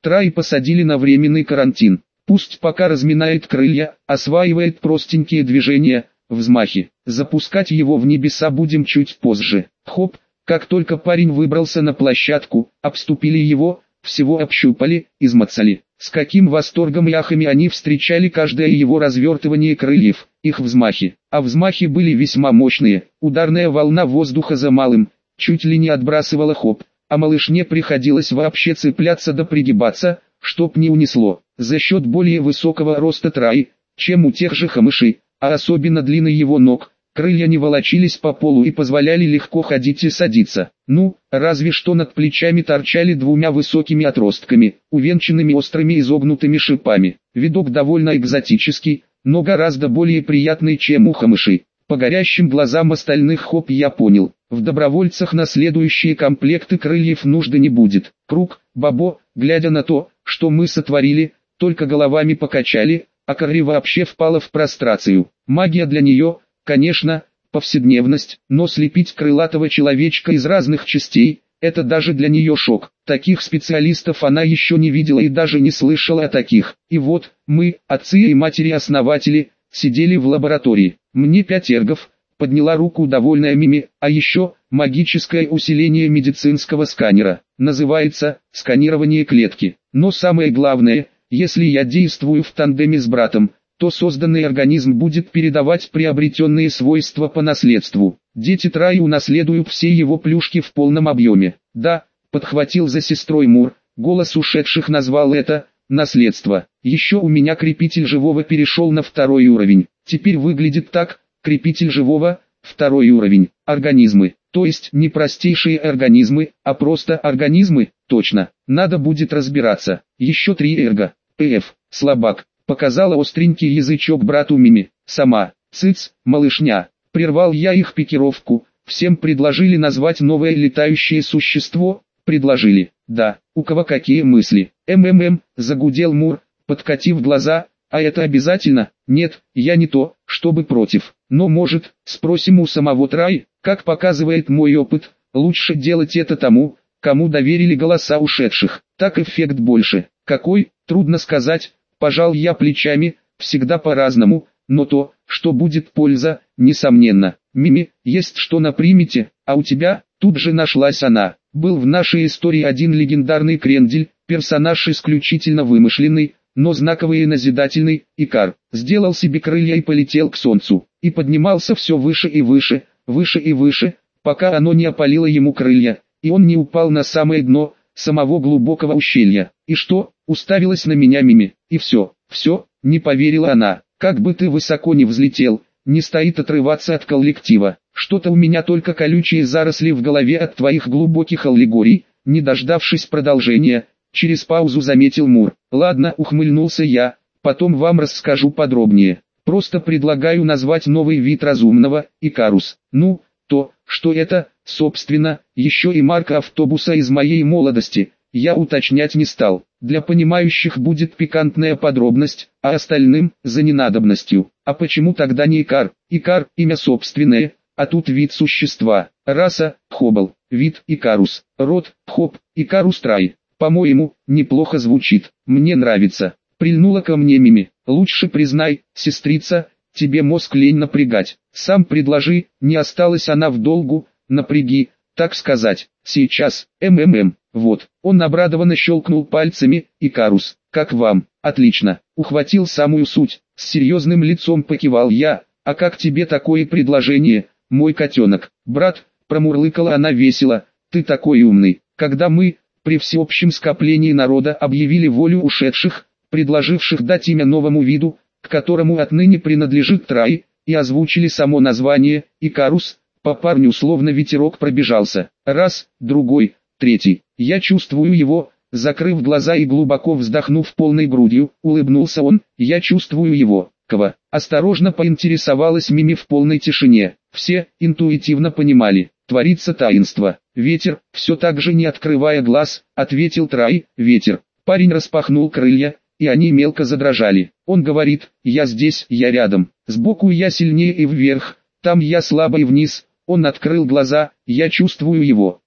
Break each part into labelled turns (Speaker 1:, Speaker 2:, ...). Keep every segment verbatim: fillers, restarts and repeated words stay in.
Speaker 1: Траи посадили на временный карантин. Пусть пока разминает крылья, осваивает простенькие движения, взмахи. Запускать его в небеса будем чуть позже. Хоп, как только парень выбрался на площадку, обступили его, всего общупали, измацали. С каким восторгом и ахами они встречали каждое его развертывание крыльев, их взмахи. А взмахи были весьма мощные, ударная волна воздуха за малым, чуть ли не отбрасывала хоп, а малышне приходилось вообще цепляться да пригибаться, чтоб не унесло. За счет более высокого роста Траи, чем у тех же камышей, а особенно длины его ног, крылья не волочились по полу и позволяли легко ходить и садиться. Ну, разве что над плечами торчали двумя высокими отростками, увенчанными острыми изогнутыми шипами. Видок довольно экзотический, но гораздо более приятный, чем у камышей. По горящим глазам остальных хоп я понял, в добровольцах на следующие комплекты крыльев нужды не будет. Круг, Бабо, глядя на то, что мы сотворили, только головами покачали, а Карри вообще впала в прострацию. Магия для нее, конечно, повседневность, но слепить крылатого человечка из разных частей – это даже для нее шок. Таких специалистов она еще не видела и даже не слышала о таких. И вот, мы, отцы и матери-основатели, сидели в лаборатории. Мне пять эргов, подняла руку довольная Мими, а еще, магическое усиление медицинского сканера. Называется, сканирование клетки. Но самое главное, если я действую в тандеме с братом, то созданный организм будет передавать приобретенные свойства по наследству. Дети Траи унаследуют все его плюшки в полном объеме. Да, подхватил за сестрой Мур, голос ушедших назвал это наследство. Еще у меня крепитель живого перешел на второй уровень. Теперь выглядит так: крепитель живого, второй уровень, организмы. То есть не простейшие организмы, а просто организмы, точно. Надо будет разбираться. Еще три эрга. Пф, слабак. Показала остренький язычок брату Мими. Сама, цыц, малышня. Прервал я их пикировку. Всем предложили назвать новое летающее существо. Предложили. Да, у кого какие мысли? МММ, загудел Мур, подкатив глаза. А это обязательно? Нет, я не то, чтобы против. Но может, спросим у самого Траи, как показывает мой опыт, лучше делать это тому, кому доверили голоса ушедших. Так эффект больше. Какой, трудно сказать. Пожал я плечами, всегда по-разному, но то, что будет польза, несомненно. Мими, есть что на примете, а у тебя, тут же нашлась она. Был в нашей истории один легендарный крендель, персонаж исключительно вымышленный, но знаковый и назидательный, Икар. Сделал себе крылья и полетел к солнцу, и поднимался все выше и выше, выше и выше, пока оно не опалило ему крылья, и он не упал на самое дно самого глубокого ущелья. И что? Уставилась на меня Мими, и все, все, не поверила она. Как бы ты высоко не взлетел, не стоит отрываться от коллектива. Что-то у меня только колючие заросли в голове от твоих глубоких аллегорий. Не дождавшись продолжения, через паузу заметил Мур. Ладно, ухмыльнулся я, потом вам расскажу подробнее. Просто предлагаю назвать новый вид разумного, Икарус. Ну, то, что это, собственно, еще и марка автобуса из моей молодости, я уточнять не стал. Для понимающих будет пикантная подробность, а остальным – за ненадобностью. А почему тогда не Икар? Икар – имя собственное, а тут вид существа. Раса – Хоббл, вид – Икарус, род – Хоп, Икарус Трай. По-моему, неплохо звучит, мне нравится. Прильнула ко мне Мими. Лучше признай, сестрица, тебе мозг лень напрягать. Сам предложи, не осталась она в долгу, напряги, так сказать. Сейчас, МММ, вот. Он обрадованно щелкнул пальцами. Икарус, как вам? Отлично. Ухватил самую суть. С серьезным лицом покивал я. А как тебе такое предложение, мой котенок? Брат, промурлыкала она весело. Ты такой умный. Когда мы, при всеобщем скоплении народа, объявили волю ушедших, предложивших дать имя новому виду, к которому отныне принадлежит Трай, и озвучили само название, Икарус, по парню словно ветерок пробежался. Раз, другой, третий. Я чувствую его, закрыв глаза и глубоко вздохнув полной грудью, улыбнулся он, я чувствую его. Кого? Осторожно поинтересовалась Мими в полной тишине. Все интуитивно понимали, творится таинство. Ветер, все так же не открывая глаз, ответил Трай, ветер. Парень распахнул крылья, и они мелко задрожали. Он говорит, я здесь, я рядом. Сбоку я сильнее и вверх, там я слабо и вниз. Он открыл глаза, я чувствую его.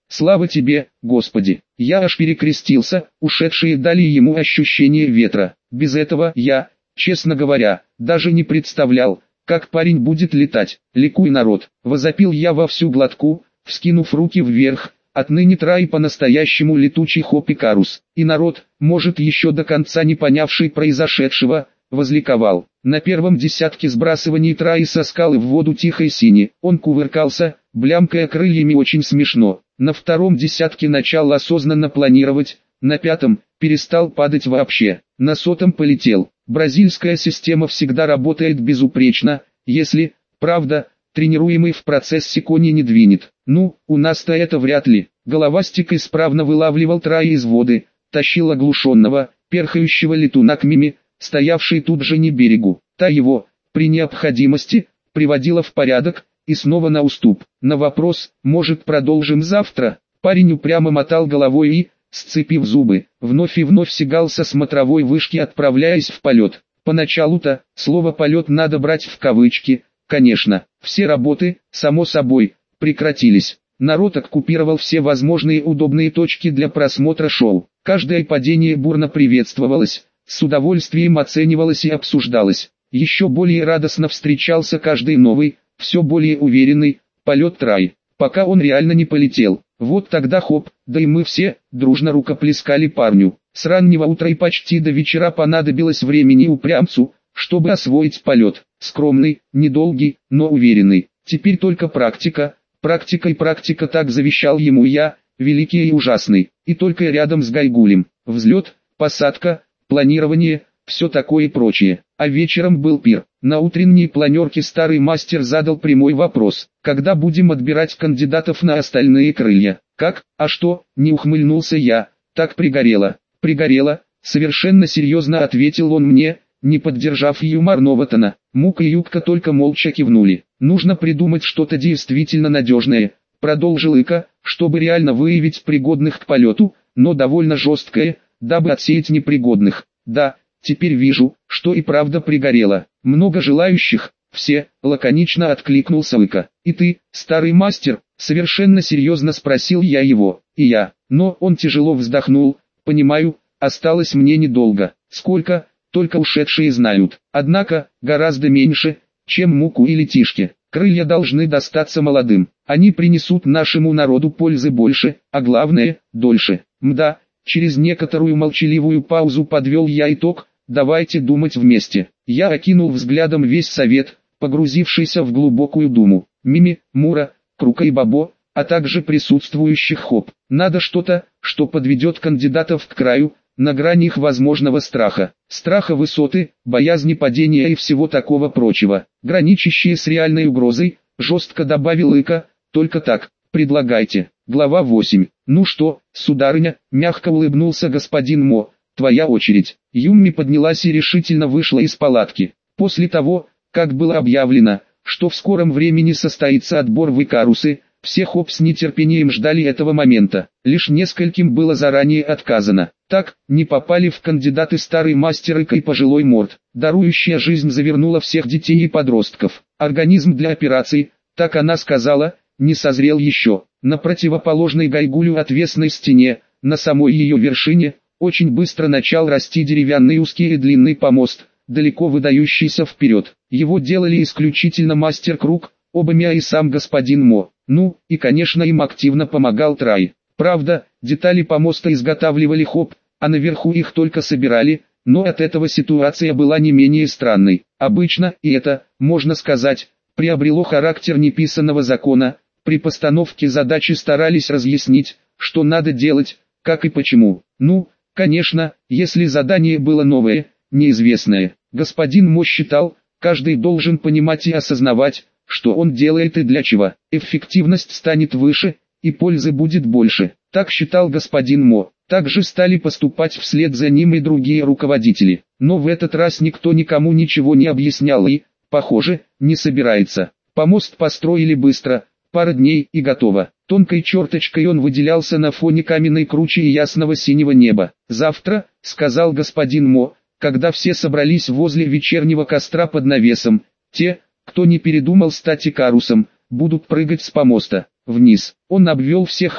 Speaker 1: Слава тебе, Господи! Я аж перекрестился, ушедшие дали ему ощущение ветра. Без этого я, честно говоря, даже не представлял, как парень будет летать. Ликуй, народ! Возопил я во всю глотку, вскинув руки вверх. Отныне Трай по-настоящему летучий Хоп Икарус. И народ, может еще до конца не понявший произошедшего, возликовал. На первом десятке сбрасываний Траи со скалы в воду тихой сини, он кувыркался, блямкая крыльями очень смешно. На втором десятке начал осознанно планировать, на пятом перестал падать вообще. На сотом полетел. Бразильская система всегда работает безупречно, если, правда, тренируемый в процессе кони не двинет. Ну, у нас-то это вряд ли. Головастик исправно вылавливал Траи из воды, тащил оглушенного, перхающего летуна к Миме, стоявшей тут же не берегу. Та его, при необходимости, приводила в порядок, и снова на уступ. На вопрос, может продолжим завтра, парень упрямо мотал головой и, сцепив зубы, вновь и вновь сигал со смотровой вышки, отправляясь в полет. Поначалу-то, слово «полет» надо брать в кавычки, конечно. Все работы, само собой, прекратились. Народ оккупировал все возможные удобные точки для просмотра шоу. Каждое падение бурно приветствовалось, с удовольствием оценивалось и обсуждалось. Еще более радостно встречался каждый новый, все более уверенный, полет Трай, пока он реально не полетел. Вот тогда хоп, да и мы все, дружно рукоплескали парню. С раннего утра и почти до вечера понадобилось времени упрямцу, чтобы освоить полет. Скромный, недолгий, но уверенный. Теперь только практика, практика и практика, так завещал ему я, великий и ужасный. И только рядом с Гайгулем. Взлет, посадка, планирование, все такое и прочее. А вечером был пир. На утренней планерке старый мастер задал прямой вопрос: когда будем отбирать кандидатов на остальные крылья? Как? А что? Не ухмыльнулся я. Так пригорело. Пригорело, совершенно серьезно ответил он мне, не поддержав юмор Новотона. Мук и Юбка только молча кивнули. Нужно придумать что-то действительно надежное, продолжил Ика, чтобы реально выявить пригодных к полету, но довольно жесткое, дабы отсеять непригодных. Да, теперь вижу, что и правда пригорело. Много желающих, все, лаконично откликнулся Ика. И ты, старый мастер, совершенно серьезно спросил я его. И я, но он тяжело вздохнул. Понимаю, осталось мне недолго. Сколько, только ушедшие знают. Однако, гораздо меньше, чем Муку или Тишке. Крылья должны достаться молодым. Они принесут нашему народу пользы больше, а главное, дольше. Мда. Через некоторую молчаливую паузу подвел я итог: давайте думать вместе. Я окинул взглядом весь совет, погрузившийся в глубокую думу. Мими, Мура, Крука и Бабо, а также присутствующих хоп. Надо что-то, что подведет кандидатов к краю, на грани их возможного страха. Страха высоты, боязни падения и всего такого прочего, граничащие с реальной угрозой, жестко добавил Ика. Только так, предлагайте. Глава восемь. Ну что, сударыня, мягко улыбнулся господин Мо, твоя очередь. Юмми поднялась и решительно вышла из палатки. После того, как было объявлено, что в скором времени состоится отбор в Икарусы, все хоп с нетерпением ждали этого момента. Лишь нескольким было заранее отказано. Так, не попали в кандидаты старый мастер Ика и пожилой Морд. Дарующая жизнь завернула всех детей и подростков. Организм для операций, так она сказала, не созрел еще. На противоположной Гайгулю отвесной стене, на самой ее вершине, очень быстро начал расти деревянный узкий и длинный помост, далеко выдающийся вперед. Его делали исключительно мастер Круг, Обамя и сам господин Мо. Ну, и конечно им активно помогал Трай. Правда, детали помоста изготавливали хоп, а наверху их только собирали, но от этого ситуация была не менее странной. Обычно, и это, можно сказать, приобрело характер неписанного закона. При постановке задачи старались разъяснить, что надо делать, как и почему. Ну, конечно, если задание было новое, неизвестное. Господин Мо считал, каждый должен понимать и осознавать, что он делает и для чего. Эффективность станет выше, и пользы будет больше. Так считал господин Мо. Также стали поступать вслед за ним и другие руководители. Но в этот раз никто никому ничего не объяснял и, похоже, не собирается. Помост построили быстро. Пара дней и готово. Тонкой черточкой он выделялся на фоне каменной кручи и ясного синего неба. «Завтра», — сказал господин Мо, когда все собрались возле вечернего костра под навесом, «те, кто не передумал стать Икарусом, будут прыгать с помоста вниз». Он обвел всех хоп,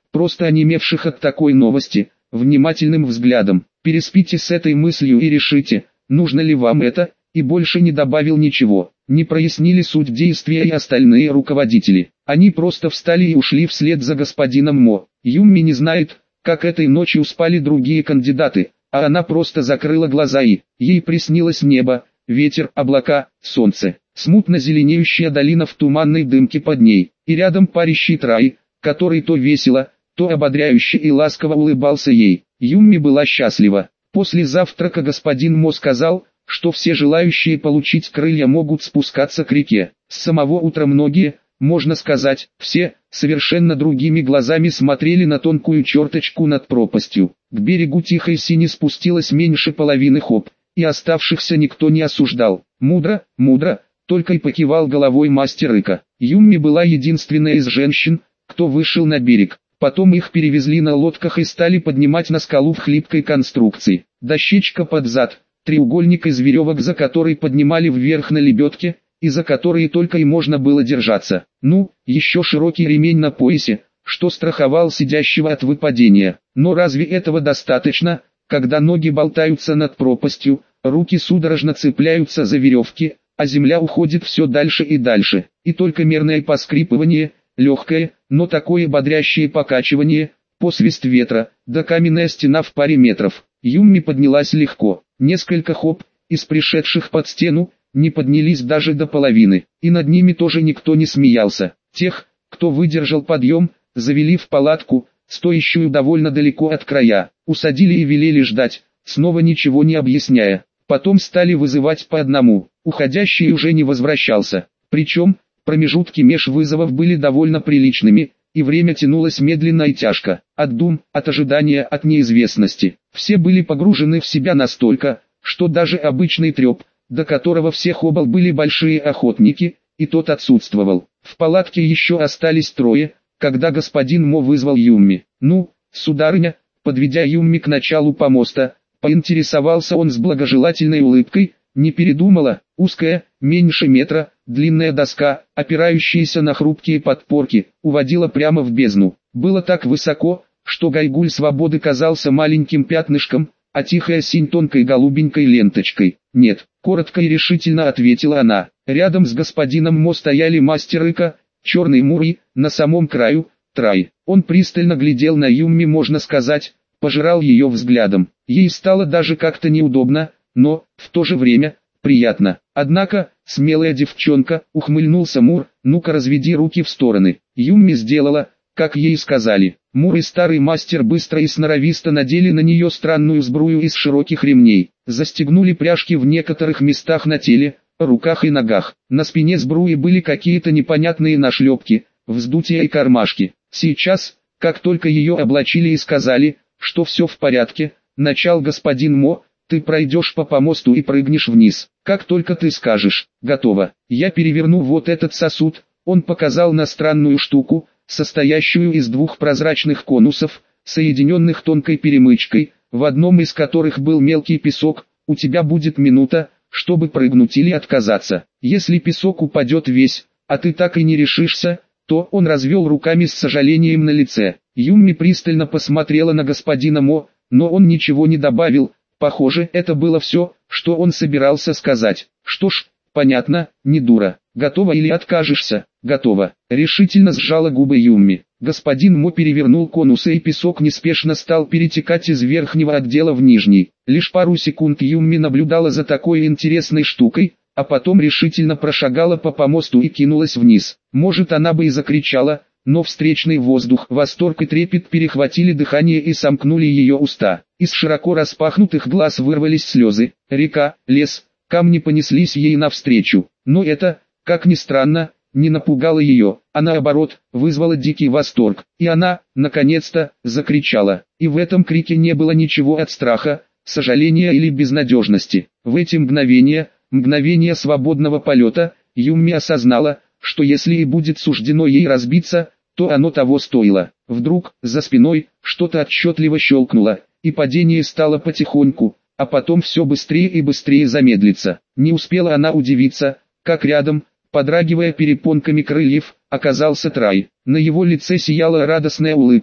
Speaker 1: просто онемевших от такой новости, внимательным взглядом. Переспите с этой мыслью и решите, нужно ли вам это, и больше не добавил ничего. Не прояснили суть действия и остальные руководители. Они просто встали и ушли вслед за господином Мо. Юмми не знает, как этой ночью спали другие кандидаты, а она просто закрыла глаза и, ей приснилось небо, ветер, облака, солнце, смутно зеленеющая долина в туманной дымке под ней, и рядом парящий Трай, который то весело, то ободряюще и ласково улыбался ей. Юмми была счастлива. После завтрака господин Мо сказал, что все желающие получить крылья могут спускаться к реке. С самого утра многие, можно сказать, все, совершенно другими глазами смотрели на тонкую черточку над пропастью. К берегу тихой сини спустилось меньше половины хоп, и оставшихся никто не осуждал. Мудро, мудро, только и покивал головой мастер Ика. Юмми была единственная из женщин, кто вышел на берег. Потом их перевезли на лодках и стали поднимать на скалу в хлипкой конструкции. Дощечка под зад, треугольник из веревок, за который поднимали вверх на лебедке, и за которые только и можно было держаться. Ну, еще широкий ремень на поясе, что страховал сидящего от выпадения. Но разве этого достаточно, когда ноги болтаются над пропастью, руки судорожно цепляются за веревки, а земля уходит все дальше и дальше, и только мерное поскрипывание, легкое, но такое бодрящее покачивание, посвист ветра, да каменная стена в паре метров. Юмми поднялась легко. Несколько хоп, из пришедших под стену, не поднялись даже до половины, и над ними тоже никто не смеялся. Тех, кто выдержал подъем, завели в палатку, стоящую довольно далеко от края, усадили и велели ждать, снова ничего не объясняя. Потом стали вызывать по одному, уходящий уже не возвращался. Причем, промежутки меж вызовов были довольно приличными, и время тянулось медленно и тяжко, от дум, от ожидания, от неизвестности. Все были погружены в себя настолько, что даже обычный треп, до которого все хобал были большие охотники, и тот отсутствовал. В палатке еще остались трое, когда господин Мо вызвал Юмми. «Ну, сударыня», подведя Юмми к началу помоста, поинтересовался он с благожелательной улыбкой, не передумала, узкая, меньше метра, длинная доска, опирающаяся на хрупкие подпорки, уводила прямо в бездну. Было так высоко, что Гайгуль свободы казался маленьким пятнышком, а тихая синь тонкой голубенькой ленточкой. «Нет», — коротко и решительно ответила она. Рядом с господином Мо стояли мастер Ика, черный Мури, на самом краю, Трай. Он пристально глядел на Юмми, можно сказать, пожирал ее взглядом. Ей стало даже как-то неудобно, но, в то же время, приятно. Однако, смелая девчонка, ухмыльнулся Мур, ну-ка разведи руки в стороны. Юмми сделала, как ей сказали. Мур и старый мастер быстро и сноровисто надели на нее странную сбрую из широких ремней, застегнули пряжки в некоторых местах на теле, руках и ногах. На спине сбруи были какие-то непонятные нашлепки, вздутия и кармашки. Сейчас, как только ее облачили и сказали, что все в порядке, начал господин Мо, ты пройдешь по помосту и прыгнешь вниз. Как только ты скажешь, готово, я переверну вот этот сосуд. Он показал на странную штуку, состоящую из двух прозрачных конусов, соединенных тонкой перемычкой, в одном из которых был мелкий песок. У тебя будет минута, чтобы прыгнуть или отказаться. Если песок упадет весь, а ты так и не решишься, то он развел руками с сожалением на лице. Юмми пристально посмотрела на господина Мо, но он ничего не добавил. Похоже, это было все, что он собирался сказать. Что ж, понятно, не дура. Готова или откажешься? Готова. Решительно сжала губы Юмми. Господин Мо перевернул конусы, и песок неспешно стал перетекать из верхнего отдела в нижний. Лишь пару секунд Юмми наблюдала за такой интересной штукой, а потом решительно прошагала по помосту и кинулась вниз. Может, она бы и закричала, но встречный воздух, восторг и трепет перехватили дыхание и сомкнули ее уста. Из широко распахнутых глаз вырвались слезы. Река, лес, камни понеслись ей навстречу. Но это, как ни странно, не напугало ее, а наоборот, вызвало дикий восторг. И она, наконец-то, закричала. И в этом крике не было ничего от страха, сожаления или безнадежности. В эти мгновения, мгновения свободного полета, Юмми осознала, что если и будет суждено ей разбиться, то оно того стоило. Вдруг, за спиной, что-то отчетливо щелкнуло, и падение стало потихоньку, а потом все быстрее и быстрее замедлиться. Не успела она удивиться, как рядом, подрагивая перепонками крыльев, оказался Трай. На его лице сияла радостная улыбка,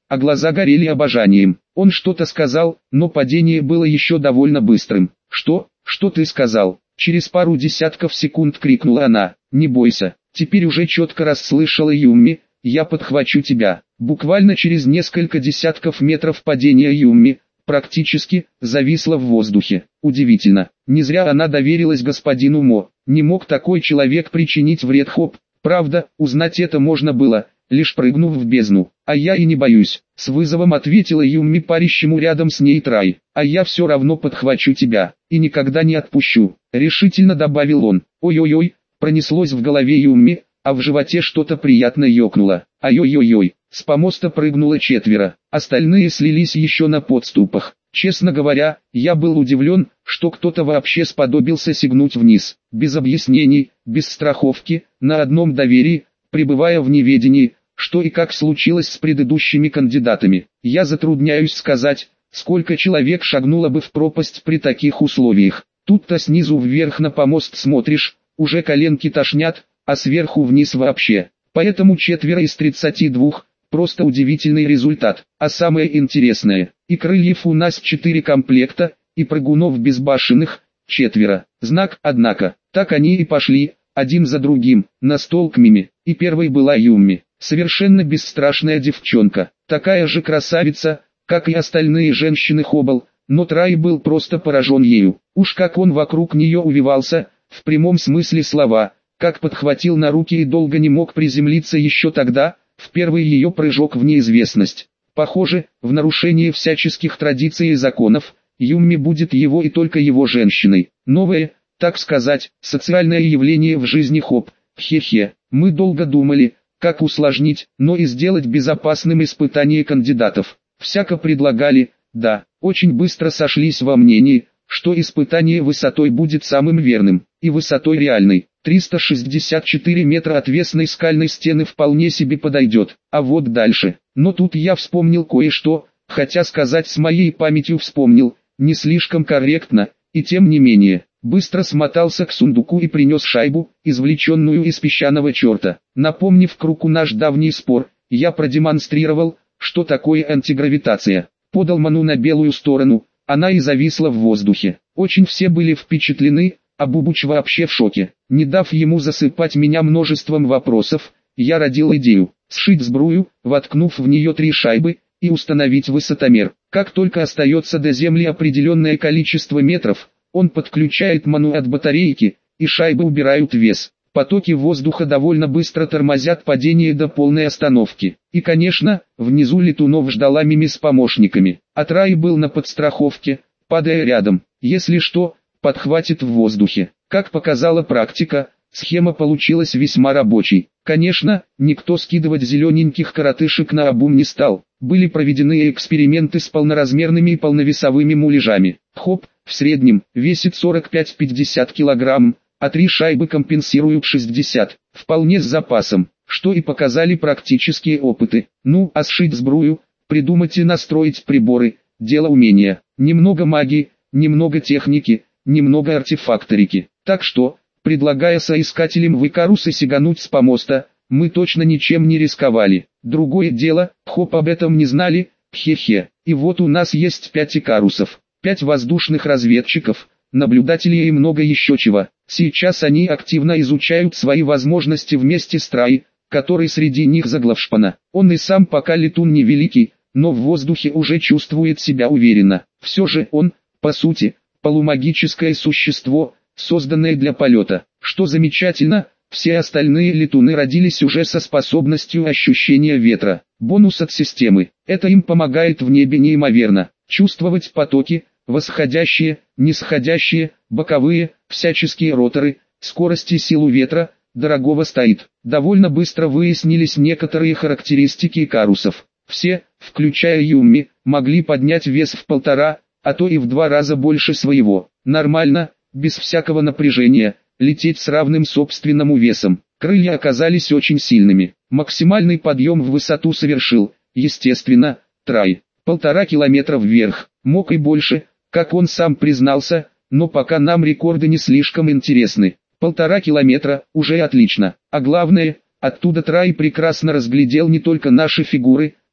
Speaker 1: а глаза горели обожанием. Он что-то сказал, но падение было еще довольно быстрым. «Что? Что ты сказал?» Через пару десятков секунд крикнула она. «Не бойся». Теперь уже четко расслышала Юмми. «Я подхвачу тебя». Буквально через несколько десятков метров падения Юмми практически зависла в воздухе. Удивительно, не зря она доверилась господину Мо. Не мог такой человек причинить вред Хоп. Правда, узнать это можно было, лишь прыгнув в бездну. «А я и не боюсь», — с вызовом ответила Юмми парящему рядом с ней Трай. «А я все равно подхвачу тебя, и никогда не отпущу», — решительно добавил он. «Ой-ой-ой», пронеслось в голове Юмми, а в животе что-то приятно ёкнуло. «Ай-ой-ой-ой». С помоста прыгнуло четверо, остальные слились еще на подступах. Честно говоря, я был удивлен, что кто-то вообще сподобился сигнуть вниз, без объяснений, без страховки, на одном доверии, пребывая в неведении, что и как случилось с предыдущими кандидатами. Я затрудняюсь сказать, сколько человек шагнуло бы в пропасть при таких условиях. Тут-то снизу вверх на помост смотришь, уже коленки тошнят, а сверху вниз вообще. Поэтому четверо из тридцати двух. Просто удивительный результат. А самое интересное, и крыльев у нас четыре комплекта, и прыгунов безбашенных четверо. Знак, однако, так они и пошли, один за другим, на стол к Мими. И первой была Юмми, совершенно бесстрашная девчонка, такая же красавица, как и остальные женщины Хоббл, но Трай был просто поражен ею. Уж как он вокруг нее увивался, в прямом смысле слова, как подхватил на руки и долго не мог приземлиться еще тогда, в первый ее прыжок в неизвестность. Похоже, в нарушение всяческих традиций и законов, Юмми будет его и только его женщиной. Новое, так сказать, социальное явление в жизни Хоп. Хе-хе, мы долго думали, как усложнить, но и сделать безопасным испытание кандидатов. Всяко предлагали, да, очень быстро сошлись во мнении, что испытание высотой будет самым верным, и высотой реальной. триста шестьдесят четыре метра отвесной скальной стены вполне себе подойдет, а вот дальше. Но тут я вспомнил кое-что, хотя сказать с моей памятью вспомнил, не слишком корректно, и тем не менее, быстро смотался к сундуку и принес шайбу, извлеченную из песчаного черта. Напомнив кругу наш давний спор, я продемонстрировал, что такое антигравитация. Подал ману на белую сторону, она и зависла в воздухе. Очень все были впечатлены, а Бубуч вообще в шоке. Не дав ему засыпать меня множеством вопросов, я родил идею сшить сбрую, воткнув в нее три шайбы, и установить высотомер. Как только остается до земли определенное количество метров, он подключает ману от батарейки, и шайбы убирают вес. Потоки воздуха довольно быстро тормозят падение до полной остановки. И конечно, внизу летунов ждала Мими с помощниками. А Трай был на подстраховке, падая рядом. Если что, подхватит в воздухе. Как показала практика, схема получилась весьма рабочей. Конечно, никто скидывать зелененьких коротышек на обум не стал. Были проведены эксперименты с полноразмерными и полновесовыми муляжами. Хоп, в среднем, весит сорок пять-пятьдесят килограмм, а три шайбы компенсируют шестьдесят. Вполне с запасом, что и показали практические опыты. Ну, а сшить сбрую, придумать и настроить приборы, дело умения. Немного магии, немного техники, немного артефакторики. Так что, предлагая соискателям в Икарусы сигануть с помоста, мы точно ничем не рисковали. Другое дело, Хоп об этом не знали, хе-хе. И вот у нас есть пять Икарусов, пять воздушных разведчиков, наблюдателей и много еще чего. Сейчас они активно изучают свои возможности вместе с Трай, который среди них заглавшпана. Он и сам пока летун невеликий, но в воздухе уже чувствует себя уверенно. Все же он, по сути, полумагическое существо, созданное для полета. Что замечательно, все остальные летуны родились уже со способностью ощущения ветра. Бонус от системы. Это им помогает в небе неимоверно. Чувствовать потоки, восходящие, нисходящие, боковые, всяческие роторы, скорость и силу ветра, дорогого стоит. Довольно быстро выяснились некоторые характеристики Икарусов. Все, включая Юмми, могли поднять вес в полтора, а то и в два раза больше своего. Нормально, без всякого напряжения, лететь с равным собственному весом. Крылья оказались очень сильными. Максимальный подъем в высоту совершил, естественно, Трай. Полтора километра вверх, мог и больше, как он сам признался, но пока нам рекорды не слишком интересны. Полтора километра, уже отлично. А главное, оттуда Трай прекрасно разглядел не только наши фигуры,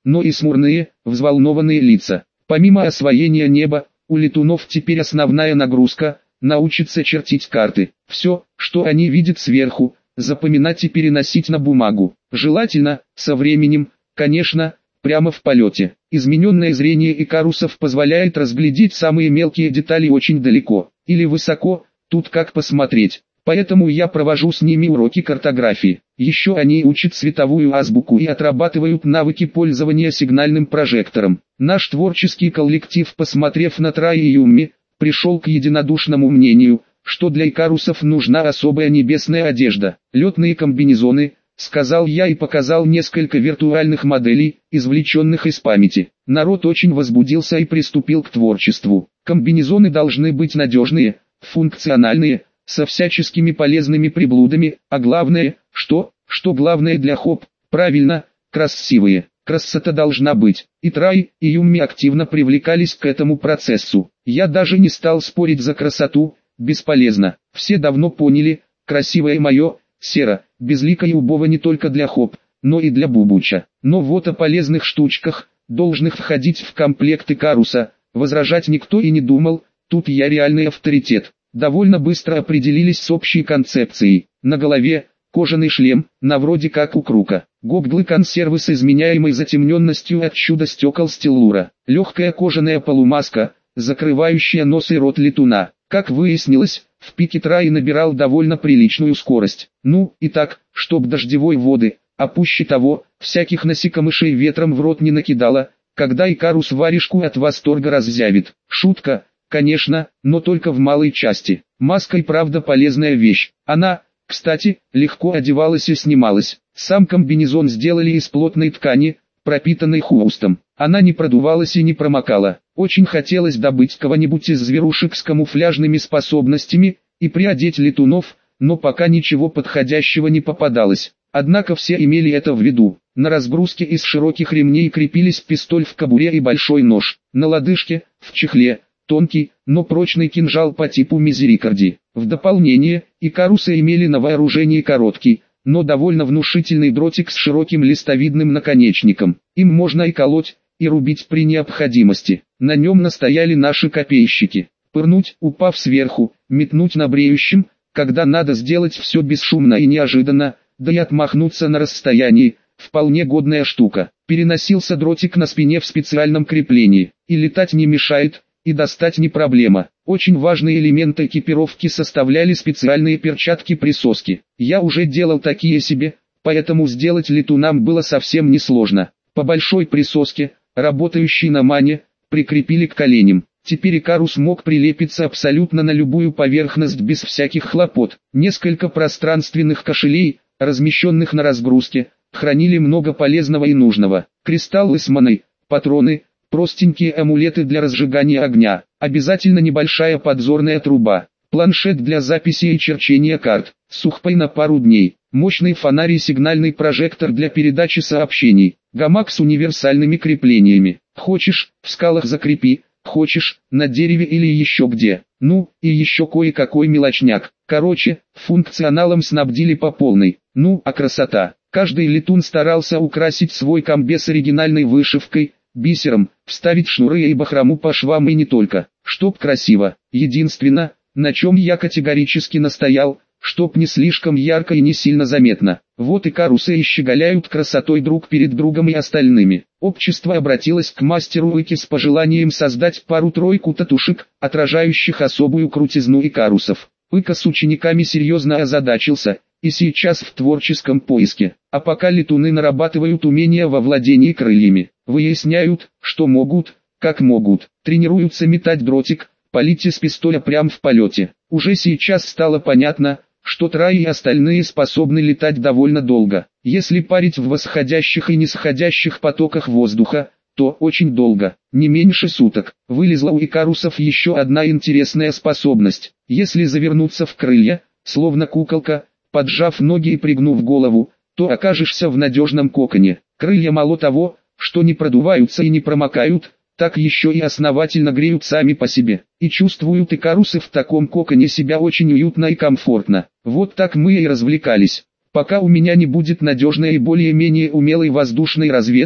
Speaker 1: но и смурные, взволнованные лица. Помимо освоения неба, у летунов теперь основная нагрузка – научиться чертить карты. Все, что они видят сверху, запоминать и переносить на бумагу. Желательно, со временем, конечно, прямо в полете. Измененное зрение икарусов позволяет разглядеть самые мелкие детали очень далеко, или высоко, тут как посмотреть. Поэтому я провожу с ними уроки картографии. Еще они учат световую азбуку и отрабатывают навыки пользования сигнальным прожектором. Наш творческий коллектив, посмотрев на Траи и Юмми, пришел к единодушному мнению, что для икарусов нужна особая небесная одежда. Летные комбинезоны, сказал я и показал несколько виртуальных моделей, извлеченных из памяти. Народ очень возбудился и приступил к творчеству. Комбинезоны должны быть надежные, функциональные, со всяческими полезными приблудами, а главное, что, что главное для Хоп, правильно, красивые. Красота должна быть. И Трай, и Юмми активно привлекались к этому процессу. Я даже не стал спорить за красоту, бесполезно. Все давно поняли, красивое мое, серо, безлико и убого не только для Хоп, но и для Бубуча. Но вот о полезных штучках, должных входить в комплект икаруса, возражать никто и не думал, тут я реальный авторитет. Довольно быстро определились с общей концепцией. На голове кожаный шлем, на вроде как у Крука. Гоглы-консервы с изменяемой затемненностью от чуда стекол Стеллура. Легкая кожаная полумаска, закрывающая нос и рот летуна. Как выяснилось, в пике Трай набирал довольно приличную скорость. Ну, и так, чтоб дождевой воды, а пуще того, всяких насекомышей ветром в рот не накидало, когда икарус варежку от восторга раззявит. Шутка. Конечно, но только в малой части. Маска и правда полезная вещь. Она, кстати, легко одевалась и снималась. Сам комбинезон сделали из плотной ткани, пропитанной хвостом. Она не продувалась и не промокала. Очень хотелось добыть кого-нибудь из зверушек с камуфляжными способностями и приодеть летунов, но пока ничего подходящего не попадалось. Однако все имели это в виду. На разгрузке из широких ремней крепились пистоль в кобуре и большой нож. На лодыжке, в чехле, тонкий, но прочный кинжал по типу мизерикорди. В дополнение, икарусы имели на вооружении короткий, но довольно внушительный дротик с широким листовидным наконечником. Им можно и колоть, и рубить при необходимости. На нем настояли наши копейщики. Пырнуть, упав сверху, метнуть на бреющем, когда надо сделать все бесшумно и неожиданно, да и отмахнуться на расстоянии, вполне годная штука. Переносился дротик на спине в специальном креплении, и летать не мешает, и достать не проблема. Очень важный элемент экипировки составляли специальные перчатки-присоски. Я уже делал такие себе, поэтому сделать летунам было совсем несложно. По большой присоске, работающей на мане, прикрепили к коленям. Теперь икарус мог прилепиться абсолютно на любую поверхность без всяких хлопот. Несколько пространственных кошелей, размещенных на разгрузке, хранили много полезного и нужного. Кристаллы с маной, патроны, простенькие амулеты для разжигания огня, обязательно небольшая подзорная труба, планшет для записи и черчения карт, сухпай на пару дней, мощный фонарь и сигнальный прожектор для передачи сообщений, гамак с универсальными креплениями. Хочешь, в скалах закрепи, хочешь, на дереве или еще где. Ну, и еще кое-какой мелочняк. Короче, функционалом снабдили по полной. Ну, а красота. Каждый летун старался украсить свой комбез оригинальной вышивкой, бисером, вставить шнуры и бахрому по швам и не только, чтоб красиво. Единственное, на чем я категорически настоял, чтоб не слишком ярко и не сильно заметно. Вот икарусы и щеголяют красотой друг перед другом и остальными. Общество обратилось к мастеру Ики с пожеланием создать пару-тройку татушек, отражающих особую крутизну икарусов. Ика с учениками серьезно озадачился, и сейчас в творческом поиске. А пока летуны нарабатывают умения во владении крыльями, выясняют, что могут, как могут, тренируются метать дротик, палить из пистоля прямо в полете. Уже сейчас стало понятно, что Трай и остальные способны летать довольно долго. Если парить в восходящих и нисходящих потоках воздуха, то очень долго, не меньше суток. Вылезла у икарусов еще одна интересная способность. Если завернуться в крылья, словно куколка, поджав ноги и пригнув голову, то окажешься в надежном коконе. Крылья мало того, что не продуваются и не промокают, так еще и основательно греют сами по себе. И чувствуют икарусы в таком коконе себя очень уютно и комфортно. Вот так мы и развлекались. Пока у меня не будет надежной и более-менее умелой воздушной разведки,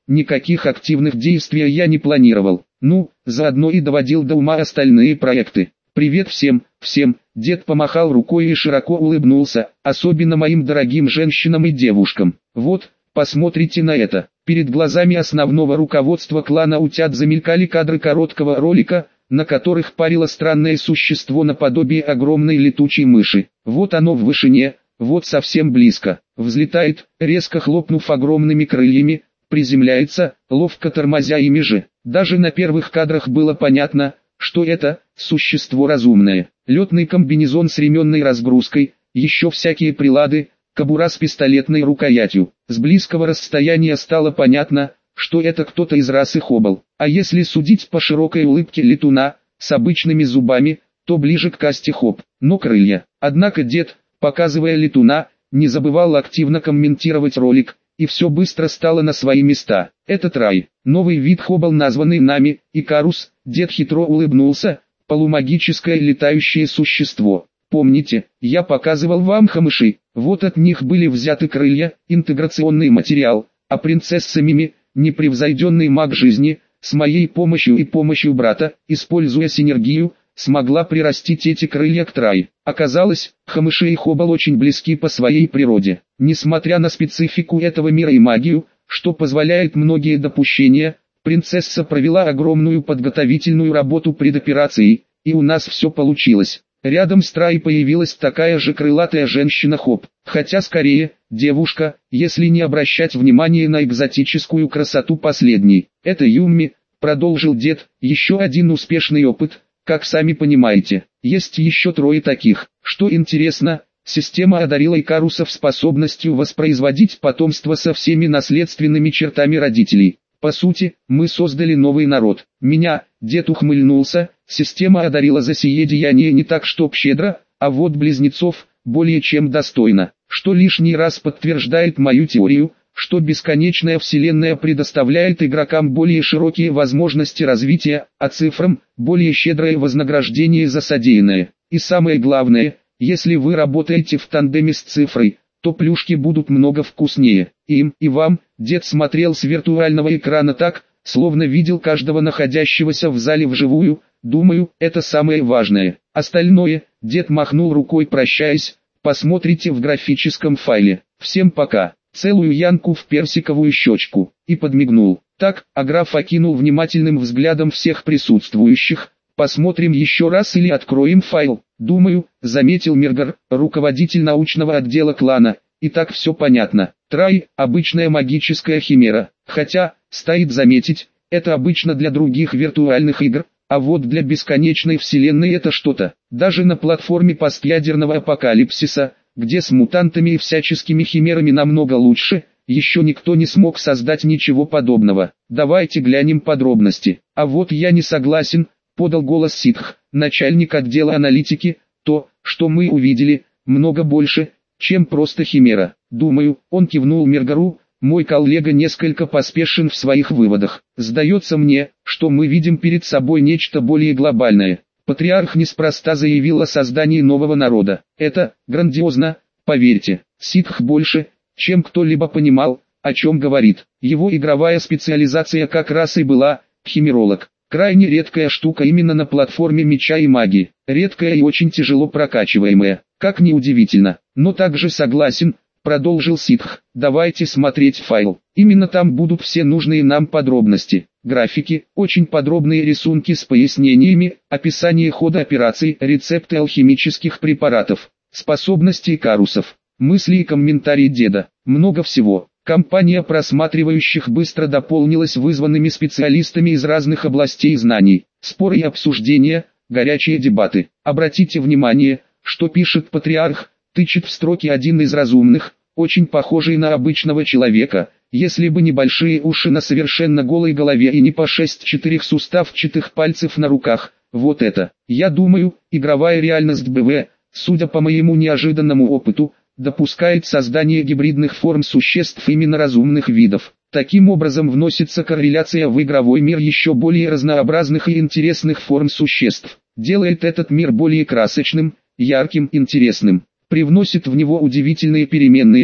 Speaker 1: никаких активных действий я не планировал. Ну, заодно и доводил до ума остальные проекты. Привет всем, всем, дед помахал рукой и широко улыбнулся, особенно моим дорогим женщинам и девушкам. Вот, посмотрите на это. Перед глазами основного руководства клана Утят замелькали кадры короткого ролика, на которых парило странное существо наподобие огромной летучей мыши. Вот оно в вышине, вот совсем близко, взлетает, резко хлопнув огромными крыльями, приземляется, ловко тормозя ими же. Даже на первых кадрах было понятно, что это существо разумное. Летный комбинезон с ременной разгрузкой, еще всякие прилады, кобура с пистолетной рукоятью. С близкого расстояния стало понятно, что это кто-то из расы Хоббл. А если судить по широкой улыбке летуна, с обычными зубами, то ближе к касте Хоб, но крылья. Однако дед, показывая летуна, не забывал активно комментировать ролик, и все быстро стало на свои места. Этот рай, новый вид Хоббл, названный нами Икарус. Дед хитро улыбнулся, полумагическое летающее существо. Помните, я показывал вам камыши, вот от них были взяты крылья, интеграционный материал, а принцесса Мими, непревзойденный маг жизни, с моей помощью и помощью брата, используя синергию, смогла прирастить эти крылья к Трай. Оказалось, камыши и Хоббл очень близки по своей природе. Несмотря на специфику этого мира и магию, что позволяет многие допущения, принцесса провела огромную подготовительную работу пред операцией, и у нас все получилось. Рядом с Трай появилась такая же крылатая женщина Хоб, хотя скорее, девушка, если не обращать внимания на экзотическую красоту последней. Это Юмми, продолжил дед, еще один успешный опыт, как сами понимаете. Есть еще трое таких. Что интересно, система одарила Икарусов способностью воспроизводить потомство со всеми наследственными чертами родителей. По сути, мы создали новый народ. Меня, дед ухмыльнулся, система одарила за сие деяние не так чтоб щедро, а вот близнецов, более чем достойно, что лишний раз подтверждает мою теорию, что бесконечная вселенная предоставляет игрокам более широкие возможности развития, а цифрам – более щедрое вознаграждение за содеянное. И самое главное, если вы работаете в тандеме с цифрой, то плюшки будут много вкуснее. Им и вам, дед смотрел с виртуального экрана так, словно видел каждого находящегося в зале вживую. Думаю, это самое важное. Остальное, дед махнул рукой прощаясь, посмотрите в графическом файле. Всем пока. Целую Янку в персиковую щечку. И подмигнул. Так, а граф окинул внимательным взглядом всех присутствующих. Посмотрим еще раз или откроем файл. Думаю, заметил Миргар, руководитель научного отдела клана. И так все понятно. Трай – обычная магическая химера. Хотя, стоит заметить, это обычно для других виртуальных игр. А вот для бесконечной вселенной это что-то. Даже на платформе постядерного апокалипсиса, где с мутантами и всяческими химерами намного лучше, еще никто не смог создать ничего подобного. Давайте глянем подробности. А вот я не согласен, подал голос Ситх, начальник отдела аналитики. То, что мы увидели, много больше, чем просто химера. Думаю, он кивнул Миргару. Мой коллега несколько поспешен в своих выводах. Сдается мне, что мы видим перед собой нечто более глобальное. Патриарх неспроста заявил о создании нового народа. Это грандиозно, поверьте. Ситх больше, чем кто-либо понимал, о чем говорит. Его игровая специализация как раз и была химеролог. Крайне редкая штука именно на платформе меча и магии. Редкая и очень тяжело прокачиваемая. Как ни удивительно, но также согласен, продолжил Ситх. Давайте смотреть файл. Именно там будут все нужные нам подробности. Графики, очень подробные рисунки с пояснениями, описание хода операций, рецепты алхимических препаратов, способности Икарусов, мысли и комментарии деда. Много всего. Компания просматривающих быстро дополнилась вызванными специалистами из разных областей знаний. Споры и обсуждения, горячие дебаты. Обратите внимание, что пишет Патриарх, тычет в строки один из разумных, очень похожий на обычного человека, если бы не большие уши на совершенно голой голове и не по шесть четырехсуставчатых пальцев на руках. Вот это, я думаю, игровая реальность БВ, судя по моему неожиданному опыту, допускает создание гибридных форм существ именно разумных видов. Таким образом вносится корреляция в игровой мир еще более разнообразных и интересных форм существ. Делает этот мир более красочным, ярким, интересным. Привносит в него удивительные переменные,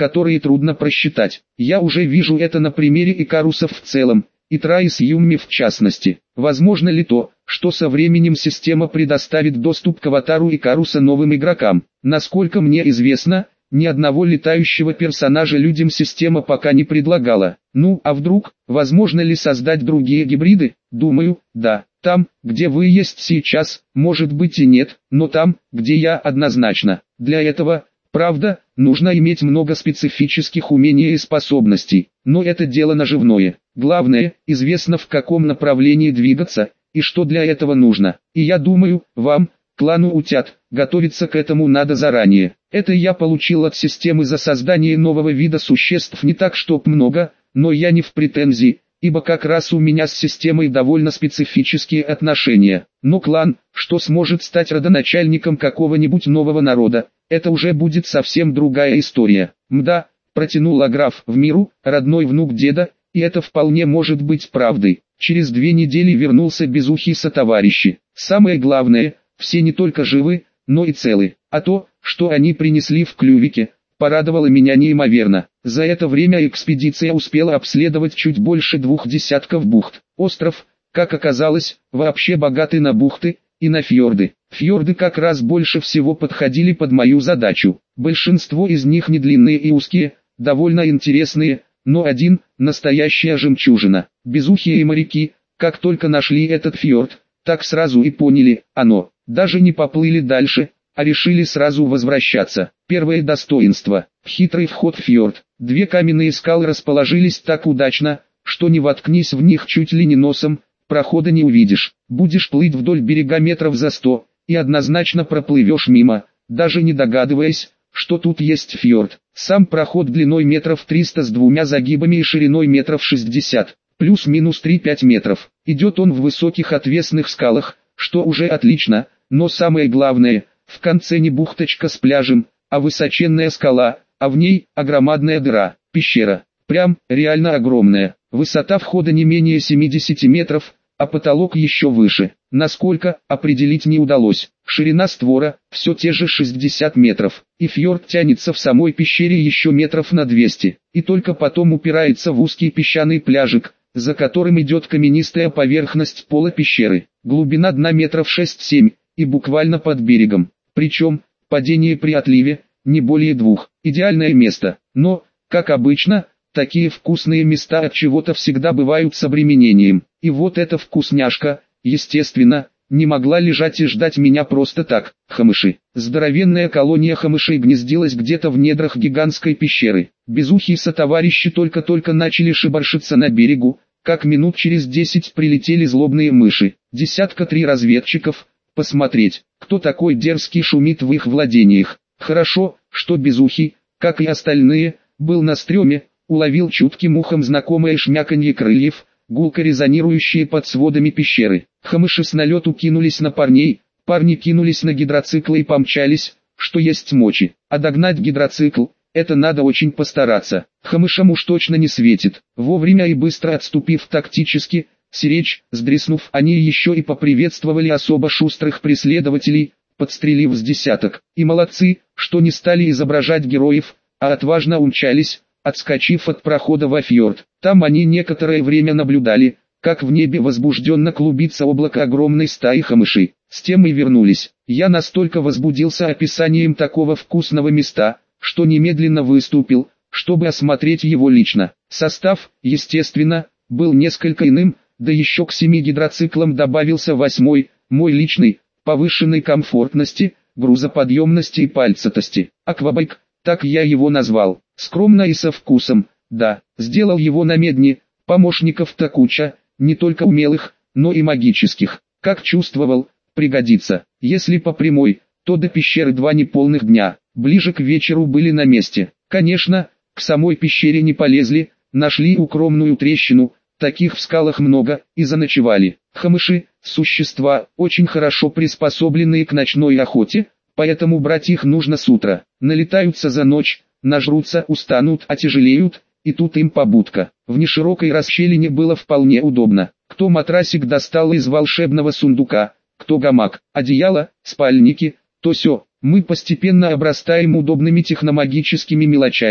Speaker 1: которые трудно просчитать. Я уже вижу это на примере Икарусов в целом, и Траис Юмми в частности. Возможно ли то, что со временем система предоставит доступ к аватару Икаруса новым игрокам? Насколько мне известно, ни одного летающего персонажа людям система пока не предлагала. Ну, а вдруг, возможно ли создать другие гибриды? Думаю, да. Там, где вы есть сейчас, может быть и нет, но там, где я, однозначно. Для этого, правда, нужно иметь много специфических умений и способностей, но это дело наживное. Главное, известно в каком направлении двигаться, и что для этого нужно. И я думаю, вам, клану Утят, готовиться к этому надо заранее. Это я получил от системы за создание нового вида существ не так чтоб много, но я не в претензии, ибо как раз у меня с системой довольно специфические отношения. Но клан, что сможет стать родоначальником какого-нибудь нового народа, это уже будет совсем другая история. Мда, протянул Аграф в миру, родной внук деда, и это вполне может быть правдой. Через две недели вернулся безухий сотоварищи. Самое главное, все не только живы, но и целы. А то, что они принесли в клювике, порадовало меня неимоверно. За это время экспедиция успела обследовать чуть больше двух десятков бухт. Остров, как оказалось, вообще богатый на бухты и на фьорды. Фьорды как раз больше всего подходили под мою задачу. Большинство из них не длинные и узкие, довольно интересные, но один – настоящая жемчужина. Безухие моряки, как только нашли этот фьорд, так сразу и поняли, оно. Даже не поплыли дальше, а решили сразу возвращаться. Первое достоинство – хитрый вход в фьорд. Две каменные скалы расположились так удачно, что не воткнись в них чуть ли не носом, прохода не увидишь. Будешь плыть вдоль берега метров за сто, и однозначно проплывешь мимо, даже не догадываясь, что тут есть фьорд. Сам проход длиной метров триста с двумя загибами и шириной метров шестьдесят, плюс-минус три-пять метров. Идет он в высоких отвесных скалах, что уже отлично, но самое главное, в конце не бухточка с пляжем, а высоченная скала, а в ней огромадная дыра, пещера, прям реально огромная. Высота входа не менее семидесяти метров, а потолок еще выше. Насколько, определить не удалось. Ширина створа, все те же шестьдесят метров, и фьорд тянется в самой пещере еще метров на двести, и только потом упирается в узкий песчаный пляжик, за которым идет каменистая поверхность пола пещеры. Глубина дна метров шесть-семь, и буквально под берегом. Причем, падение при отливе, не более двух. Идеальное место, но, как обычно, такие вкусные места от чего-то всегда бывают с обременением. И вот эта вкусняшка, естественно, не могла лежать и ждать меня просто так. Хамыши. Здоровенная колония хамышей гнездилась где-то в недрах гигантской пещеры. Безухие сотоварищи только-только начали шибаршиться на берегу, как минут через десять прилетели злобные мыши. Десятка три разведчиков, посмотреть, кто такой дерзкий шумит в их владениях. Хорошо, что Безухий, как и остальные, был на стреме, уловил чутким ухом знакомое шмяканье крыльев, гулко резонирующие под сводами пещеры. Хамыши с налету кинулись на парней, парни кинулись на гидроциклы и помчались, что есть мочи. А догнать гидроцикл, это надо очень постараться. Хамышам уж точно не светит. Вовремя и быстро отступив тактически, сиречь, сдреснув, они еще и поприветствовали особо шустрых преследователей, подстрелив с десяток. И молодцы, что не стали изображать героев, а отважно умчались, отскочив от прохода во фьорд. Там они некоторое время наблюдали, как в небе возбужденно клубится облако огромной стаи хамышей. С тем и вернулись. Я настолько возбудился описанием такого вкусного места, что немедленно выступил, чтобы осмотреть его лично. Состав, естественно, был несколько иным, да еще к семи гидроциклам добавился восьмой, мой личный, повышенной комфортности, грузоподъемности и пальцатости. Аквабайк, так я его назвал. Скромно и со вкусом, да, сделал его на медне, помощников-то куча, не только умелых, но и магических. Как чувствовал, пригодится. Если по прямой, то до пещеры два неполных дня, ближе к вечеру были на месте. Конечно, к самой пещере не полезли, нашли укромную трещину, таких в скалах много, и заночевали. Хамыши – существа, очень хорошо приспособленные к ночной охоте, поэтому брать их нужно с утра. Налетаются за ночь, нажрутся, устанут, отяжелеют, и тут им побудка. В неширокой расщелине было вполне удобно. Кто матрасик достал из волшебного сундука, кто гамак, одеяло, спальники, то сё. Мы постепенно обрастаем удобными техномагическими мелочами,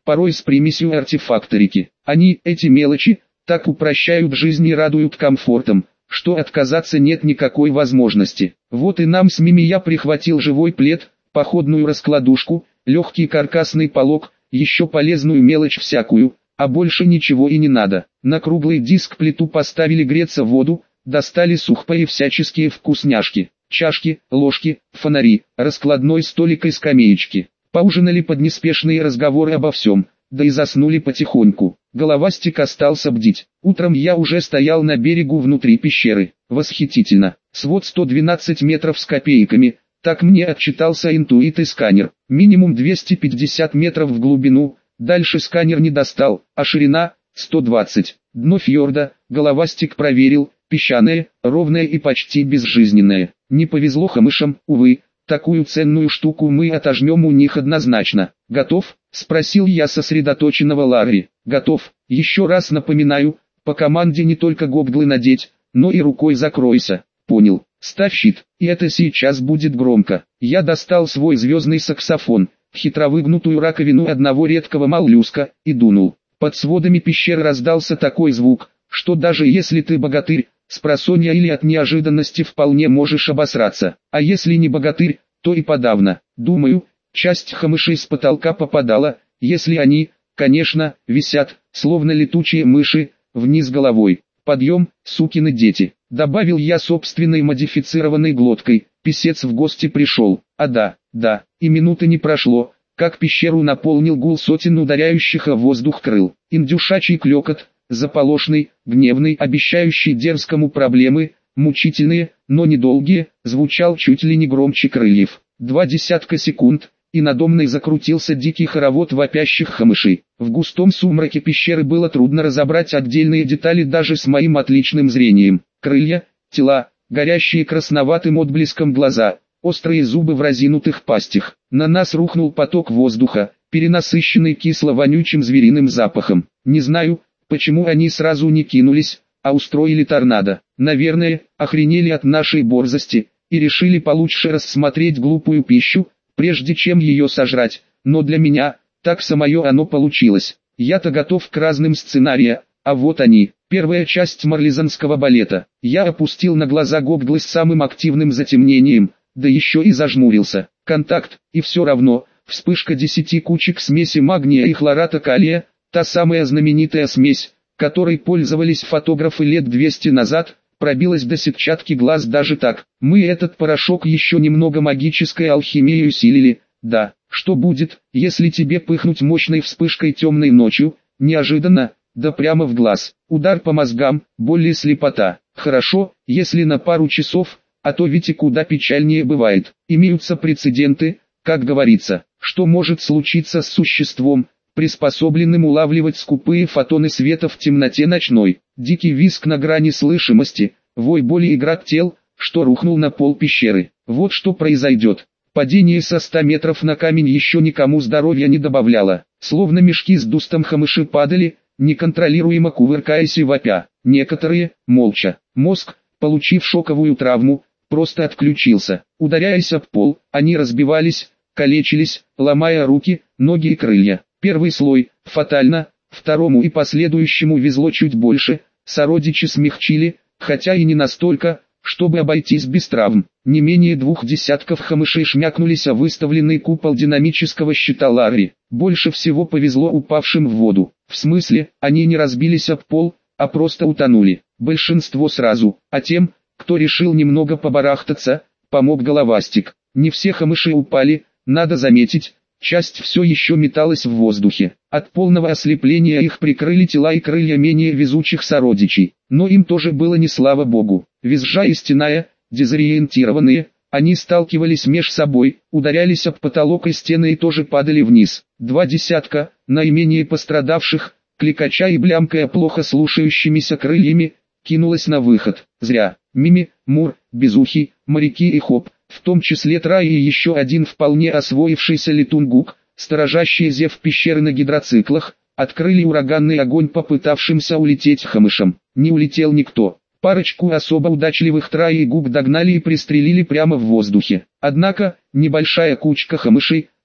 Speaker 1: порой с примесью артефакторики. Они, эти мелочи, так упрощают жизнь и радуют комфортом, что отказаться нет никакой возможности. Вот и нам с Мими я прихватил живой плед, походную раскладушку, легкий каркасный полог, еще полезную мелочь всякую, а больше ничего и не надо. На круглый диск плиту поставили греться воду, достали сухпай и всяческие вкусняшки, чашки, ложки, фонари, раскладной столик и скамеечки. Поужинали под неспешные разговоры обо всем, да и заснули потихоньку. Головастик остался бдить. Утром я уже стоял на берегу внутри пещеры. Восхитительно. Свод сто двенадцать метров с копейками, так мне отчитался интуит и сканер. Минимум двести пятьдесят метров в глубину, дальше сканер не достал, а ширина сто двадцать. Дно фьорда, головастик проверил, песчаное, ровное и почти безжизненное. Не повезло камышам, увы. Такую ценную штуку мы отожмем у них однозначно. Готов? Спросил я сосредоточенного Ларри. Готов. Еще раз напоминаю, по команде не только гогглы надеть, но и рукой закройся. Понял. Ставь щит. И это сейчас будет громко. Я достал свой звездный саксофон, хитро выгнутую раковину одного редкого моллюска, и дунул. Под сводами пещеры раздался такой звук, что даже если ты богатырь, спросонья или от неожиданности вполне можешь обосраться. А если не богатырь, то и подавно. Думаю, часть камышей с потолка попадала, если они, конечно, висят, словно летучие мыши, вниз головой. Подъем, сукины дети. Добавил я собственной модифицированной глоткой. Писец в гости пришел. А да, да, и минуты не прошло, как пещеру наполнил гул сотен ударяющих о воздух крыл. Индюшачий клёкот, заполошный, гневный, обещающий дерзкому проблемы, мучительные, но недолгие, звучал чуть ли не громче крыльев. Два десятка секунд, и надо мной закрутился дикий хоровод вопящих камышей. В густом сумраке пещеры было трудно разобрать отдельные детали даже с моим отличным зрением. Крылья, тела, горящие красноватым отблеском глаза, острые зубы в разинутых пастях. На нас рухнул поток воздуха, перенасыщенный кисло-вонючим звериным запахом. Не знаю, почему они сразу не кинулись, а устроили торнадо. Наверное, охренели от нашей борзости, и решили получше рассмотреть глупую пищу, прежде чем ее сожрать. Но для меня, так самое оно получилось. Я-то готов к разным сценариям, а вот они. Первая часть марлезонского балета. Я опустил на глаза гогглы с самым активным затемнением, да еще и зажмурился. Контакт, и все равно, вспышка десяти кучек смеси магния и хлората калия, та самая знаменитая смесь, которой пользовались фотографы лет двести назад, пробилась до сетчатки глаз даже так. Мы этот порошок еще немного магической алхимией усилили. Да, что будет, если тебе пыхнуть мощной вспышкой темной ночью, неожиданно, да прямо в глаз. Удар по мозгам, боль и слепота. Хорошо, если на пару часов, а то ведь и куда печальнее бывает. Имеются прецеденты, как говорится, что может случиться с существом, приспособленным улавливать скупые фотоны света в темноте ночной. Дикий визг на грани слышимости, вой боли и град тел, что рухнул на пол пещеры. Вот что произойдет. Падение со ста метров на камень еще никому здоровья не добавляло. Словно мешки с дустом камыши падали, неконтролируемо кувыркаясь и вопя. Некоторые, молча. Мозг, получив шоковую травму, просто отключился. Ударяясь об пол, они разбивались, калечились, ломая руки, ноги и крылья. Первый слой, фатально, второму и последующему везло чуть больше, сородичи смягчили, хотя и не настолько, чтобы обойтись без травм. Не менее двух десятков камышей шмякнулись о выставленный купол динамического щита Ларри. Больше всего повезло упавшим в воду. В смысле, они не разбились об пол, а просто утонули. Большинство сразу, а тем, кто решил немного побарахтаться, помог головастик. Не все камыши упали, надо заметить. Часть все еще металась в воздухе. От полного ослепления их прикрыли тела и крылья менее везучих сородичей. Но им тоже было не слава богу. Визжа и стеная, дезориентированные, они сталкивались меж собой, ударялись об потолок и стены и тоже падали вниз. Два десятка, наименее пострадавших, кликача и блямкая плохо слушающимися крыльями, кинулась на выход. Зря. Мими, Мур, Безухий, моряки и Хоп, в том числе Трай и еще один вполне освоившийся летун Гук, сторожащие зев пещеры на гидроциклах, открыли ураганный огонь попытавшимся улететь камышам. Не улетел никто. Парочку особо удачливых Трай и Гук догнали и пристрелили прямо в воздухе. Однако, небольшая кучка камышей,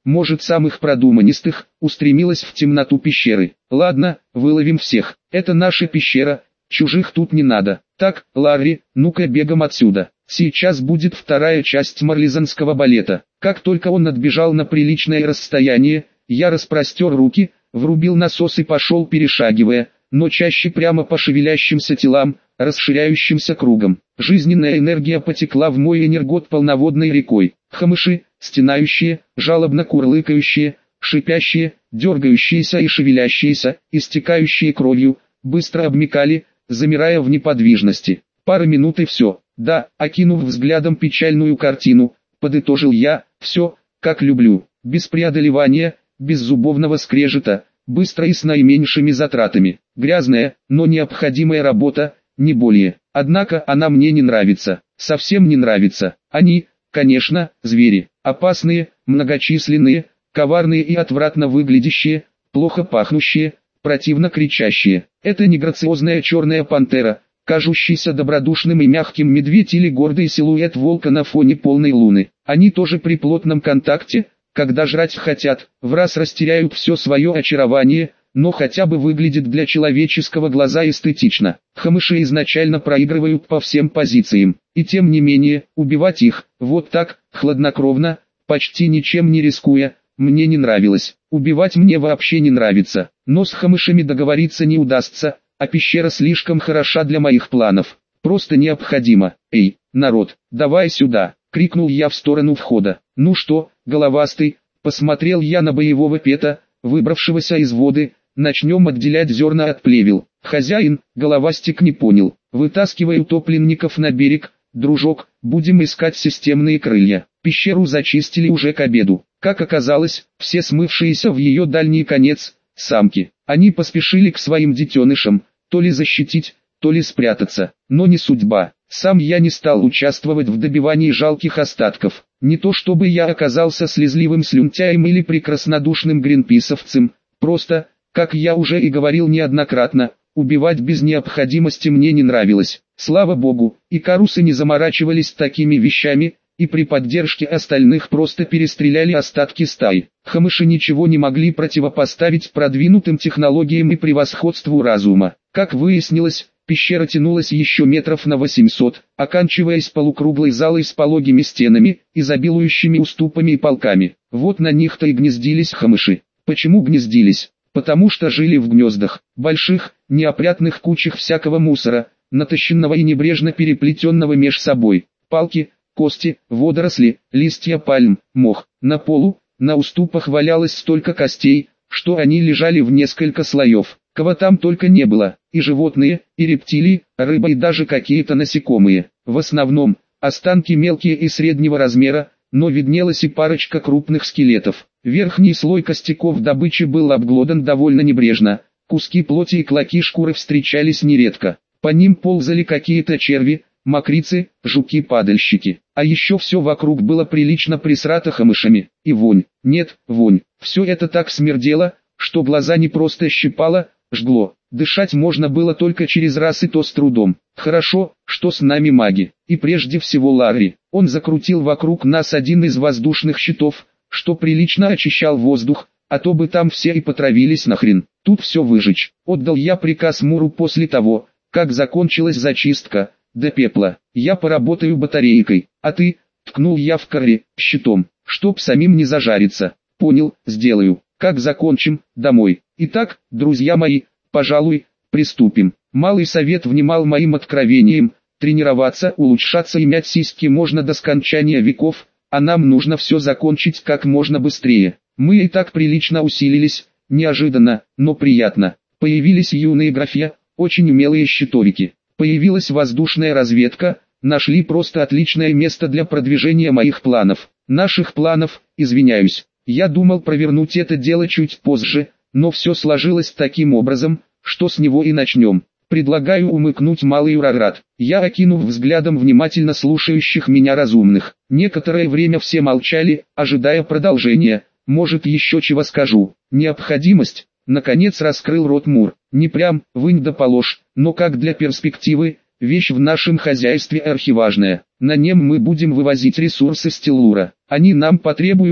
Speaker 1: может самых продуманистых, устремилась в темноту пещеры. Ладно, выловим всех, это наша пещера, чужих тут не надо. Так, Ларри, ну-ка бегом отсюда. Сейчас будет вторая часть марлезонского балета. Как только он отбежал на приличное расстояние, я распростер руки, врубил насос и пошел перешагивая, но чаще прямо по шевелящимся телам, расширяющимся кругом. Жизненная энергия потекла в мой энергот полноводной рекой. Камыши, стенающие, жалобно курлыкающие, шипящие, дергающиеся и шевелящиеся, истекающие кровью, быстро обмякали, замирая в неподвижности. Пара минут и все. Да, окинув взглядом печальную картину, подытожил я, все, как люблю, без преодолевания, без зубовного скрежета, быстро и с наименьшими затратами. Грязная, но необходимая работа, не более. Однако она мне не нравится, совсем не нравится. Они, конечно, звери, опасные, многочисленные, коварные и отвратно выглядящие, плохо пахнущие, противно кричащие. Это не грациозная черная пантера, кажущийся добродушным и мягким медведь или гордый силуэт волка на фоне полной луны. Они тоже при плотном контакте, когда жрать хотят, враз растеряют все свое очарование, но хотя бы выглядит для человеческого глаза эстетично. Камыши изначально проигрывают по всем позициям, и тем не менее, убивать их, вот так, хладнокровно, почти ничем не рискуя, мне не нравилось. Убивать мне вообще не нравится, но с камышами договориться не удастся, а пещера слишком хороша для моих планов. Просто необходимо. Эй, народ, давай сюда, крикнул я в сторону входа. Ну что, головастый, посмотрел я на боевого пета, выбравшегося из воды, начнем отделять зерна от плевел. Хозяин, головастик не понял. Вытаскивай утопленников на берег, дружок, будем искать системные крылья. Пещеру зачистили уже к обеду. Как оказалось, все смывшиеся в ее дальний конец, самки. Они поспешили к своим детенышам, то ли защитить, то ли спрятаться. Но не судьба. Сам я не стал участвовать в добивании жалких остатков. Не то чтобы я оказался слезливым слюнтяем или прекраснодушным гринписовцем, просто, как я уже и говорил неоднократно, убивать без необходимости мне не нравилось. Слава богу, икарусы не заморачивались такими вещами, и при поддержке остальных просто перестреляли остатки стаи. Камыши ничего не могли противопоставить продвинутым технологиям и превосходству разума. Как выяснилось, пещера тянулась еще метров на восемьсот, оканчиваясь полукруглой залой с пологими стенами, изобилующими уступами и полками. Вот на них-то и гнездились камыши. Почему гнездились? Потому что жили в гнездах, больших, неопрятных кучах всякого мусора, натащенного и небрежно переплетенного меж собой. Палки, кости, водоросли, листья пальм, мох. На полу, на уступах валялось столько костей, что они лежали в несколько слоев. Кого там только не было, и животные, и рептилии, рыба и даже какие-то насекомые. В основном, останки мелкие и среднего размера, но виднелась и парочка крупных скелетов. Верхний слой костяков добычи был обглодан довольно небрежно, куски плоти и клоки шкуры встречались нередко. По ним ползали какие-то черви, мокрицы, жуки-падальщики. А еще все вокруг было прилично присрато камышами. И вонь. Нет, вонь. Все это так смердело, что глаза не просто щипало, жгло. Дышать можно было только через раз и то с трудом. Хорошо, что с нами маги. И прежде всего Ларри. Он закрутил вокруг нас один из воздушных щитов, что прилично очищал воздух, а то бы там все и потравились нахрен. Тут все выжечь. Отдал я приказ Муру после того, как закончилась зачистка, до пепла. Я поработаю батарейкой, а ты, ткнул я в Карри, щитом, чтоб самим не зажариться. Понял, сделаю. Как закончим, домой. Итак, друзья мои, пожалуй, приступим. Малый совет внимал моим откровениям. Тренироваться, улучшаться и мять сиськи можно до скончания веков, а нам нужно все закончить как можно быстрее. Мы и так прилично усилились, неожиданно, но приятно. Появились юные графья, очень умелые щитовики. Появилась воздушная разведка, нашли просто отличное место для продвижения моих планов. Наших планов, извиняюсь. Я думал провернуть это дело чуть позже, но все сложилось таким образом, что с него и начнем. Предлагаю умыкнуть малый ураград. Я окинув взглядом внимательно слушающих меня разумных. Некоторое время все молчали, ожидая продолжения. Может еще чего скажу. Необходимость. Наконец раскрыл рот Мур. Не прям, вынь да положь, но как для перспективы, вещь в нашем хозяйстве архиважная. На нем мы будем вывозить ресурсы Стеллура. Они нам потребуются,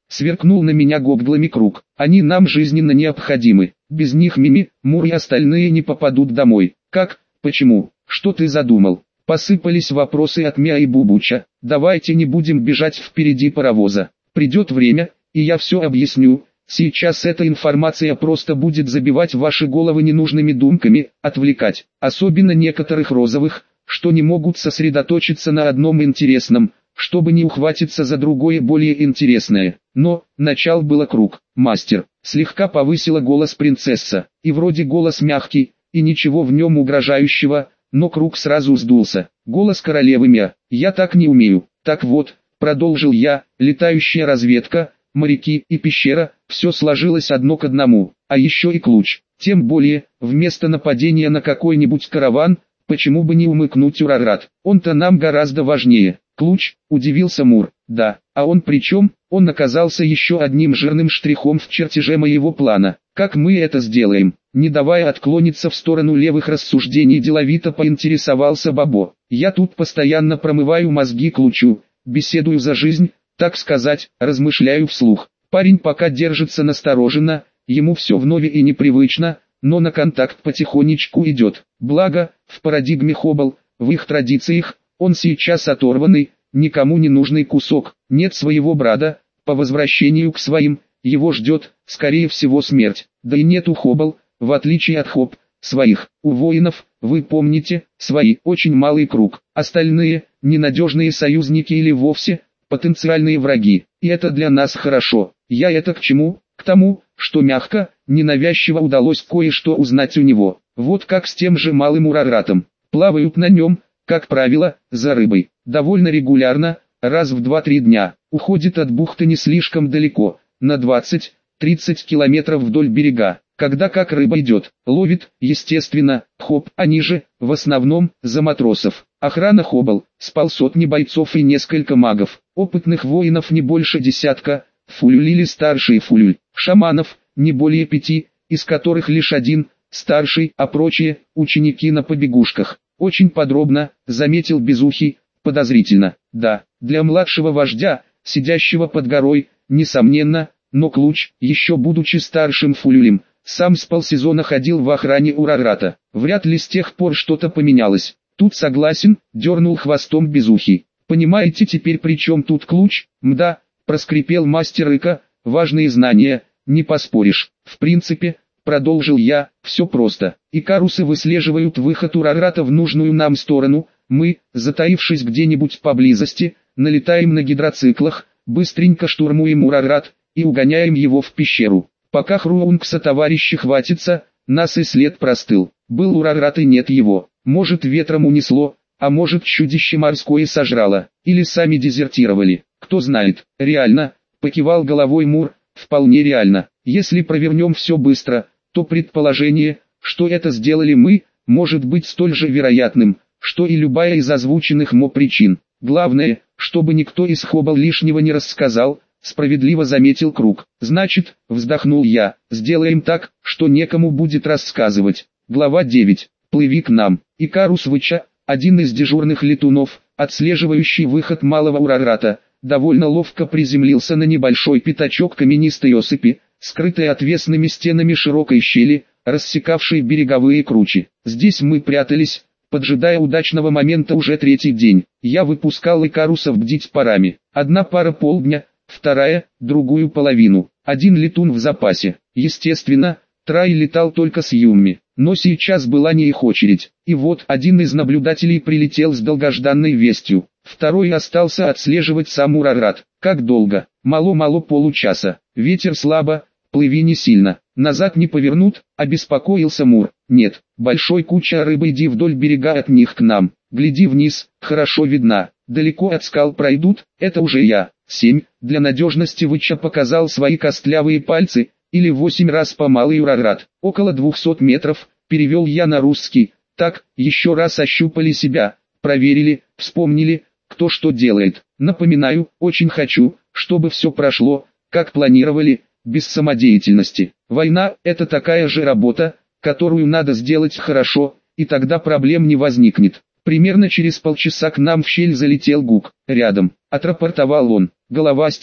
Speaker 1: Сверкнул на меня гоблами круг. Они нам жизненно необходимы. Без них Мими, Мур и остальные не попадут домой. Как? Почему? Что ты задумал? Посыпались вопросы от Миа и Бубуча. Давайте не будем бежать впереди паровоза. Придет время, и я все объясню. Сейчас эта информация просто будет забивать ваши головы ненужными думками, отвлекать. Особенно некоторых розовых, что не могут сосредоточиться на одном интересном, чтобы не ухватиться за другое более интересное. Но, начал было круг. Мастер, слегка повысила голос принцесса, и вроде голос мягкий, и ничего в нем угрожающего, но круг сразу сдулся. Голос королевы Миа, я так не умею. Так вот, продолжил я, летающая разведка, моряки и пещера, все сложилось одно к одному, а еще и ключ. Тем более, вместо нападения на какой-нибудь караван, почему бы не умыкнуть Урарат? Он-то нам гораздо важнее. Ключ, удивился Мур. Да, а он при чем? Он оказался еще одним жирным штрихом в чертеже моего плана. Как мы это сделаем? Не давая отклониться в сторону левых рассуждений, деловито поинтересовался Бобо. Я тут постоянно промываю мозги Ключу, беседую за жизнь, так сказать, размышляю вслух. Парень пока держится настороженно, ему все вновь и непривычно, но на контакт потихонечку идет. Благо, в парадигме Хоббл, в их традициях, он сейчас оторванный, никому не нужный кусок, нет своего брата, по возвращению к своим, его ждет, скорее всего, смерть. Да и нет у Хоббл, в отличие от Хоб, своих. У воинов, вы помните, свои, очень малый круг. Остальные, ненадежные союзники или вовсе, потенциальные враги. И это для нас хорошо. Я это к чему? К тому, что мягко, ненавязчиво удалось кое-что узнать у него. Вот как с тем же малым Ураратом. Плавают на нем, как правило, за рыбой. Довольно регулярно, раз в два-три дня. Уходит от бухты не слишком далеко, на двадцать-тридцать километров вдоль берега. Когда как рыба идет, ловит, естественно, Хоб, они же, в основном, за матросов. Охрана Хоббл, с полсотни бойцов и несколько магов, опытных воинов не больше десятка, фулюль или старший фулюль, шаманов, не более пяти, из которых лишь один, старший, а прочие, ученики на побегушках. Очень подробно, заметил Безухий, подозрительно. Да, для младшего вождя, сидящего под горой, несомненно, но Ключ, еще будучи старшим фулюлем, сам с полсезона ходил в охране Урарата. Вряд ли с тех пор что-то поменялось. Тут согласен, дернул хвостом Безухий. Понимаете теперь при чем тут Ключ? Мда, проскрипел мастер Ика, важные знания, не поспоришь. В принципе, продолжил я, все просто. Икарусы выслеживают выход Урарата в нужную нам сторону, мы, затаившись где-нибудь поблизости, налетаем на гидроциклах, быстренько штурмуем Урарат и угоняем его в пещеру. Пока Хруункса товарищи хватится, нас и след простыл. Был Урарат и нет его. Может ветром унесло, а может чудище морское сожрало, или сами дезертировали. Кто знает. Реально, покивал головой Мур, вполне реально. Если провернем все быстро, то предположение, что это сделали мы, может быть столь же вероятным, что и любая из озвученных мо причин. Главное, чтобы никто из Хоббл лишнего не рассказал, справедливо заметил Круг. Значит, вздохнул я, сделаем так, что некому будет рассказывать. Глава девять. Плыви к нам. Икарус Выча, один из дежурных летунов, отслеживающий выход малого Урарата, довольно ловко приземлился на небольшой пятачок каменистой осыпи, скрытой отвесными стенами широкой щели, рассекавшей береговые кручи. Здесь мы прятались, поджидая удачного момента уже третий день. Я выпускал икарусов бдить парами. Одна пара полдня, вторая, другую половину. Один летун в запасе. Естественно, Трай летал только с Юмми. Но сейчас была не их очередь. И вот один из наблюдателей прилетел с долгожданной вестью. Второй остался отслеживать сам Урарат. Как долго? Мало-мало получаса. Ветер слабо, плыви не сильно. Назад не повернут, обеспокоился Мур. Нет, большой куча рыбы, иди вдоль берега от них к нам. Гляди вниз, хорошо видна. Далеко от скал пройдут, это уже я. Семь. Для надежности Выча показал свои костлявые пальцы, или восемь раз по малый Урарат. Около двухсот метров, перевел я на русский. Так, еще раз ощупали себя, проверили, вспомнили, кто что делает. Напоминаю, очень хочу, чтобы все прошло, как планировали, без самодеятельности. Война – это такая же работа, которую надо сделать хорошо, и тогда проблем не возникнет. Примерно через полчаса к нам в щель залетел Гук. Рядом, отрапортовал он. Головастик,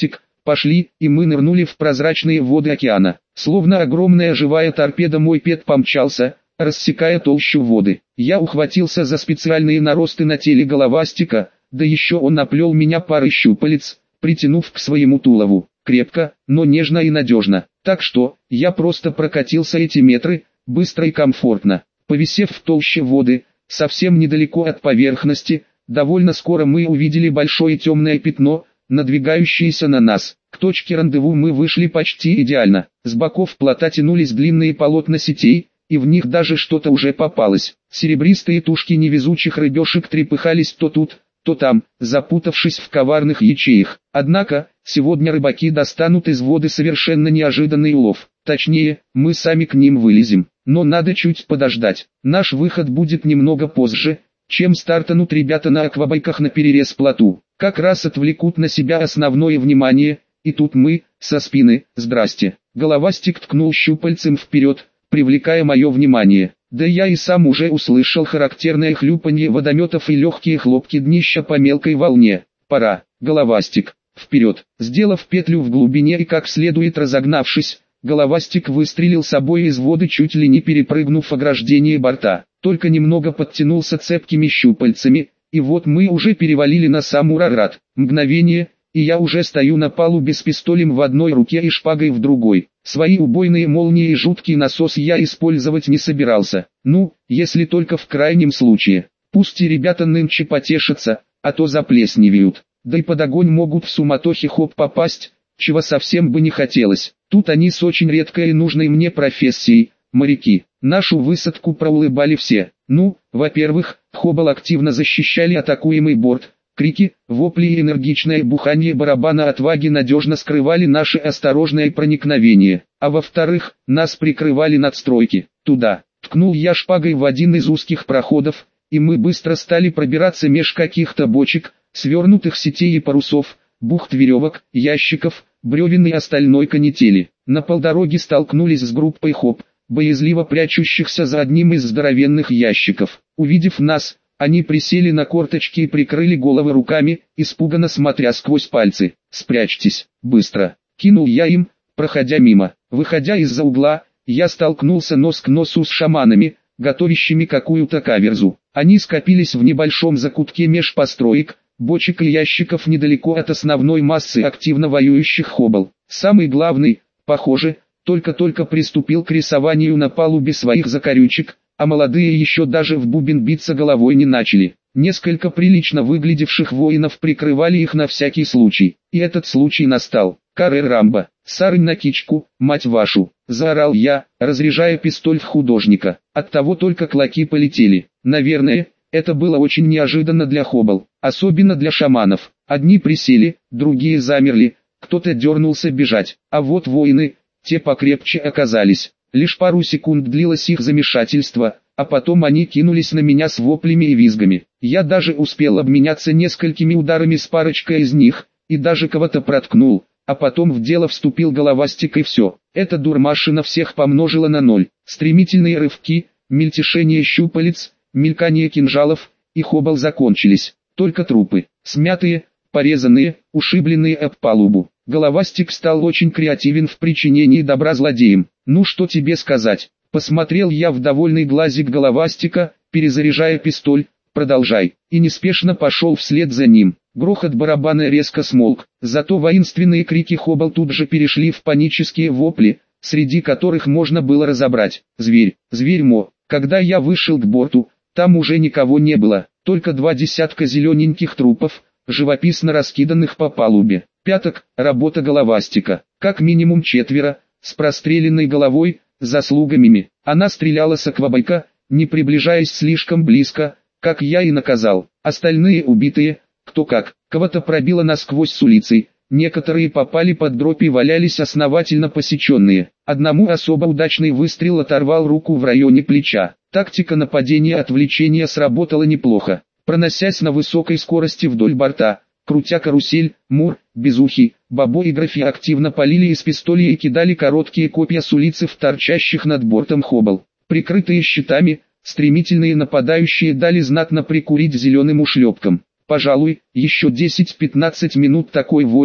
Speaker 1: Пошли, и мы нырнули в прозрачные воды океана. Словно огромная живая торпеда мой пет помчался, рассекая толщу воды. Я ухватился за специальные наросты на теле головастика, да еще он наплел меня парой щупалец, притянув к своему тулову. Крепко, но нежно и надежно. Так что, я просто прокатился эти метры, быстро и комфортно. Повисев в толще воды, совсем недалеко от поверхности, довольно скоро мы увидели большое темное пятно, надвигающееся на нас. К точке рандеву мы вышли почти идеально. С боков плота тянулись длинные полотна сетей, и в них даже что-то уже попалось. Серебристые тушки невезучих рыбешек трепыхались то тут, то там, запутавшись в коварных ячеях. Однако, сегодня рыбаки достанут из воды совершенно неожиданный улов. Точнее, мы сами к ним вылезем. Но надо чуть подождать. Наш выход будет немного позже, чем стартанут ребята на аквабайках наперерез плоту. Как раз отвлекут на себя основное внимание, и тут мы, со спины, здрасте. Головастик ткнул щупальцем вперед, привлекая мое внимание. Да я и сам уже услышал характерное хлюпанье водометов и легкие хлопки днища по мелкой волне. Пора, головастик, вперед. Сделав петлю в глубине и как следует разогнавшись, головастик выстрелил собой из воды, чуть ли не перепрыгнув ограждение борта. Только немного подтянулся цепкими щупальцами, и вот мы уже перевалили на сам Урарат. Мгновение, и я уже стою на палубе с пистолем в одной руке и шпагой в другой. Свои убойные молнии и жуткий насос я использовать не собирался. Ну, если только в крайнем случае. Пусть и ребята нынче потешатся, а то заплесневеют. Да и под огонь могут в суматохе хоп попасть, чего совсем бы не хотелось. Тут они с очень редкой и нужной мне профессией, моряки. Нашу высадку проулыбали все. Ну, во-первых, Хоббл активно защищали атакуемый борт. Крики, вопли и энергичное бухание барабана отваги надежно скрывали наше осторожное проникновение. А во-вторых, нас прикрывали надстройки. Туда ткнул я шпагой в один из узких проходов, и мы быстро стали пробираться меж каких-то бочек, свернутых сетей и парусов, бухт веревок, ящиков, бревен и остальной канители. На полдороги столкнулись с группой хоп, боязливо прячущихся за одним из здоровенных ящиков. Увидев нас, они присели на корточки и прикрыли головы руками, испуганно смотря сквозь пальцы. «Спрячьтесь, быстро!» — кинул я им, проходя мимо. Выходя из-за угла, я столкнулся нос к носу с шаманами, готовящими какую-то каверзу. Они скопились в небольшом закутке меж построек, бочек и ящиков недалеко от основной массы активно воюющих Хоббл. Самый главный, похоже, только-только приступил к рисованию на палубе своих закорючек, а молодые еще даже в бубен биться головой не начали. Несколько прилично выглядевших воинов прикрывали их на всякий случай. И этот случай настал. «Каре Рамбо, сарынь на кичку, мать вашу!» — заорал я, разряжая пистоль в художника. Оттого только клоки полетели. Наверное, это было очень неожиданно для Хоббл, особенно для шаманов. Одни присели, другие замерли, кто-то дернулся бежать. А вот воины, те покрепче оказались. Лишь пару секунд длилось их замешательство, а потом они кинулись на меня с воплями и визгами. Я даже успел обменяться несколькими ударами с парочкой из них, и даже кого-то проткнул, а потом в дело вступил головастик и все. Эта дурмашина всех помножила на ноль. Стремительные рывки, мельтешение щупалец, мелькание кинжалов, и Хоббл закончились. Только трупы, смятые, порезанные, ушибленные об палубу. Головастик стал очень креативен в причинении добра злодеям. Ну что тебе сказать? Посмотрел я в довольный глазик головастика, перезаряжая пистоль. Продолжай. И неспешно пошел вслед за ним. Грохот барабана резко смолк, зато воинственные крики Хоббл тут же перешли в панические вопли, среди которых можно было разобрать: «Зверь, зверь мо!». Когда я вышел к борту, там уже никого не было, только два десятка зелененьких трупов, живописно раскиданных по палубе. Пяток, работа головастика, как минимум четверо, с простреленной головой, заслугами. Она стреляла с аквабайка, не приближаясь слишком близко, как я и наказал. Остальные убитые, кто как, кого-то пробило насквозь с улицей, некоторые попали под дробь и валялись основательно посеченные. Одному особо удачный выстрел оторвал руку в районе плеча. Тактика нападения-отвлечения сработала неплохо. Проносясь на высокой скорости вдоль борта, крутя карусель, Мур, Безухий, Бабо и Графи активно полили из пистолей и кидали короткие копья с улицы в торчащих над бортом Хоббл. Прикрытые щитами, стремительные нападающие дали знатно прикурить зеленым ушлепком. Пожалуй, еще десять-пятнадцать минут такой войны,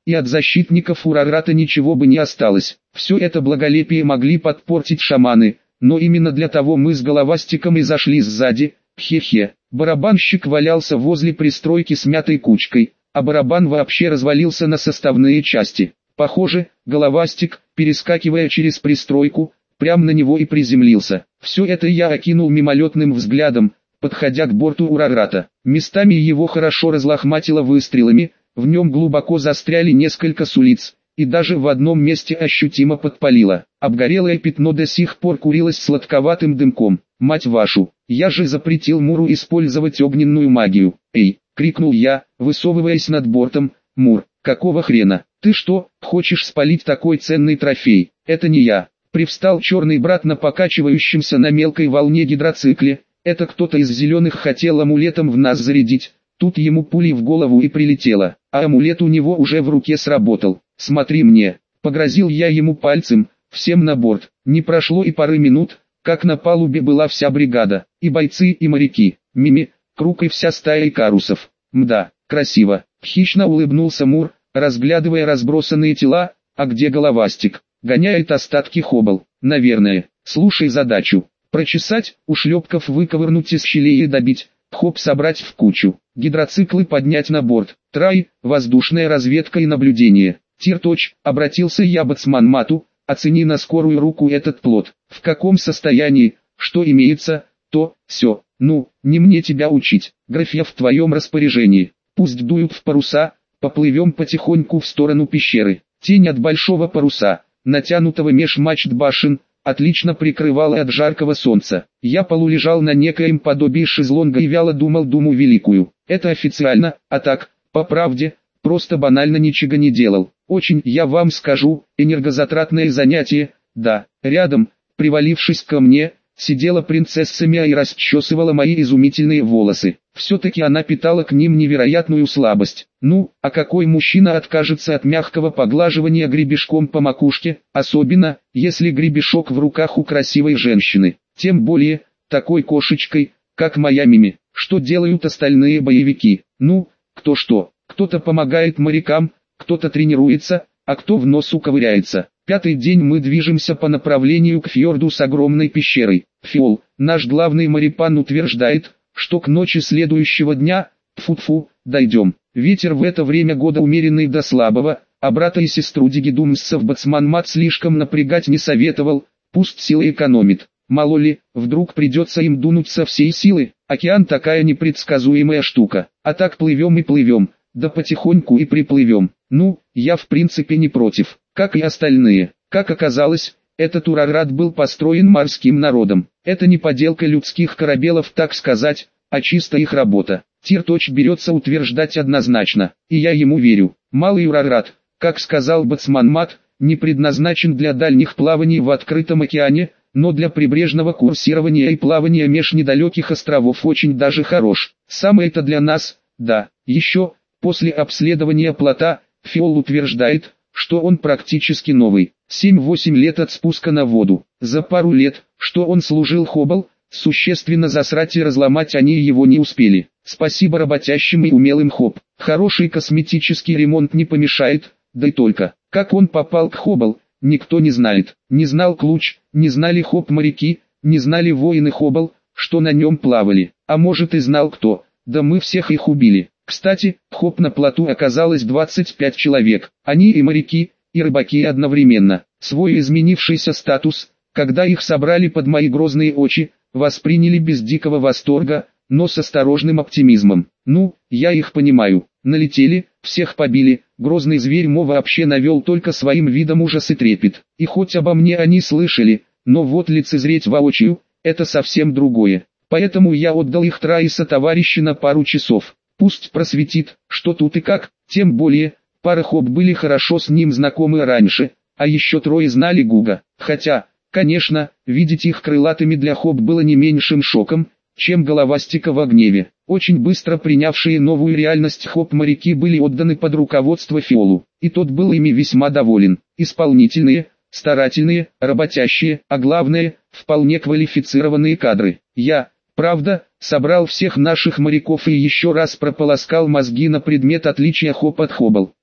Speaker 1: и от защитников Урарата ничего бы не осталось. Все это благолепие могли подпортить шаманы, но именно для того мы с Головастиком и зашли сзади. Хе-хе. Барабанщик валялся возле пристройки с мятой кучкой, а барабан вообще развалился на составные части. Похоже, Головастик, перескакивая через пристройку, прямо на него и приземлился. Все это я окинул мимолетным взглядом, подходя к борту Урарата. Местами его хорошо разлохматило выстрелами, в нем глубоко застряли несколько сулиц, и даже в одном месте ощутимо подпалило. Обгорелое пятно до сих пор курилось сладковатым дымком. «Мать вашу, я же запретил Муру использовать огненную магию!» «Эй!» — крикнул я, высовываясь над бортом. «Мур, какого хрена? Ты что, хочешь спалить такой ценный трофей?» «Это не я!» — привстал черный брат на покачивающемся на мелкой волне гидроцикле. «Это кто-то из зеленых хотел амулетом в нас зарядить». Тут ему пулей в голову и прилетело, а амулет у него уже в руке сработал. «Смотри мне!» — погрозил я ему пальцем. «Всем на борт!» Не прошло и пары минут, как на палубе была вся бригада, и бойцы, и моряки, мими, круг и вся стая икарусов. Мда, красиво. Хищно улыбнулся Мур, разглядывая разбросанные тела. А где Головастик? Гоняет остатки Хоббл, наверное. Слушай задачу. Прочесать, ушлепков выковырнуть из щелей и добить, Хоп собрать в кучу, гидроциклы поднять на борт, Трай, воздушная разведка и наблюдение. Тирточ, обратился я боцман Мату, оцени на скорую руку этот плод. В каком состоянии, что имеется, то, все. Ну, не мне тебя учить, графья в твоем распоряжении. Пусть дуют в паруса, поплывем потихоньку в сторону пещеры. Тень от большого паруса, натянутого меж мачт башен, отлично прикрывала от жаркого солнца. Я полулежал на некоем подобии шезлонга и вяло думал думу великую. Это официально, а так, по правде, просто банально ничего не делал. Очень, я вам скажу, энергозатратное занятие. Да, рядом, привалившись ко мне, сидела принцесса Мия и расчесывала мои изумительные волосы. Все-таки она питала к ним невероятную слабость. Ну, а какой мужчина откажется от мягкого поглаживания гребешком по макушке, особенно, если гребешок в руках у красивой женщины, тем более, такой кошечкой, как моя Мими. Что делают остальные боевики? Ну, кто что, кто-то помогает морякам, кто-то тренируется, а кто в носу ковыряется. Пятый день мы движемся по направлению к фьорду с огромной пещерой. Фиол, наш главный морепан, утверждает, что к ночи следующего дня, тфу-тфу, дойдем. Ветер в это время года умеренный до слабого, а брата и сестру Дигидумсов боцман Мат слишком напрягать не советовал, пусть силы экономит. Мало ли, вдруг придется им дунуть со всей силы. Океан такая непредсказуемая штука. А так плывем и плывем, да потихоньку и приплывем. Ну, я в принципе не против, как и остальные. Как оказалось, этот Урарат был построен морским народом. Это не поделка людских корабелов, так сказать, а чисто их работа. Тирточ берется утверждать однозначно, и я ему верю. Малый Урарат, как сказал боцман Мат, не предназначен для дальних плаваний в открытом океане, но для прибрежного курсирования и плавания меж недалеких островов очень даже хорош. Самое-то для нас, да. Еще, после обследования плота, Фиол утверждает, что он практически новый. семь-восемь лет от спуска на воду. За пару лет, что он служил Хоббл, существенно засрать и разломать они его не успели. Спасибо работящим и умелым Хоб. Хороший косметический ремонт не помешает, да и только. Как он попал к Хоббл, никто не знает. Не знал Клуч, не знали Хоб-моряки, не знали воины Хоббл, что на нем плавали. А может и знал кто, да мы всех их убили. Кстати, Хоб на плоту оказалось двадцать пять человек. Они и моряки, и рыбаки одновременно. Свой изменившийся статус, когда их собрали под мои грозные очи, восприняли без дикого восторга, но с осторожным оптимизмом. Ну, я их понимаю. Налетели, всех побили, грозный зверь Мо вообще навел только своим видом ужас и трепет. И хоть обо мне они слышали, но вот лицезреть воочию, это совсем другое. Поэтому я отдал их Траиса товарища на пару часов. Пусть просветит, что тут и как, тем более, пара Хоб были хорошо с ним знакомы раньше, а еще трое знали Гуга. Хотя, конечно, видеть их крылатыми для Хоб было не меньшим шоком, чем Головастика в гневе. Очень быстро принявшие новую реальность Хоб-моряки были отданы под руководство Фиолу, и тот был ими весьма доволен. Исполнительные, старательные, работящие, а главное, вполне квалифицированные кадры. Я, правда, собрал всех наших моряков и еще раз прополоскал мозги на предмет отличия Хоб от Хоббл.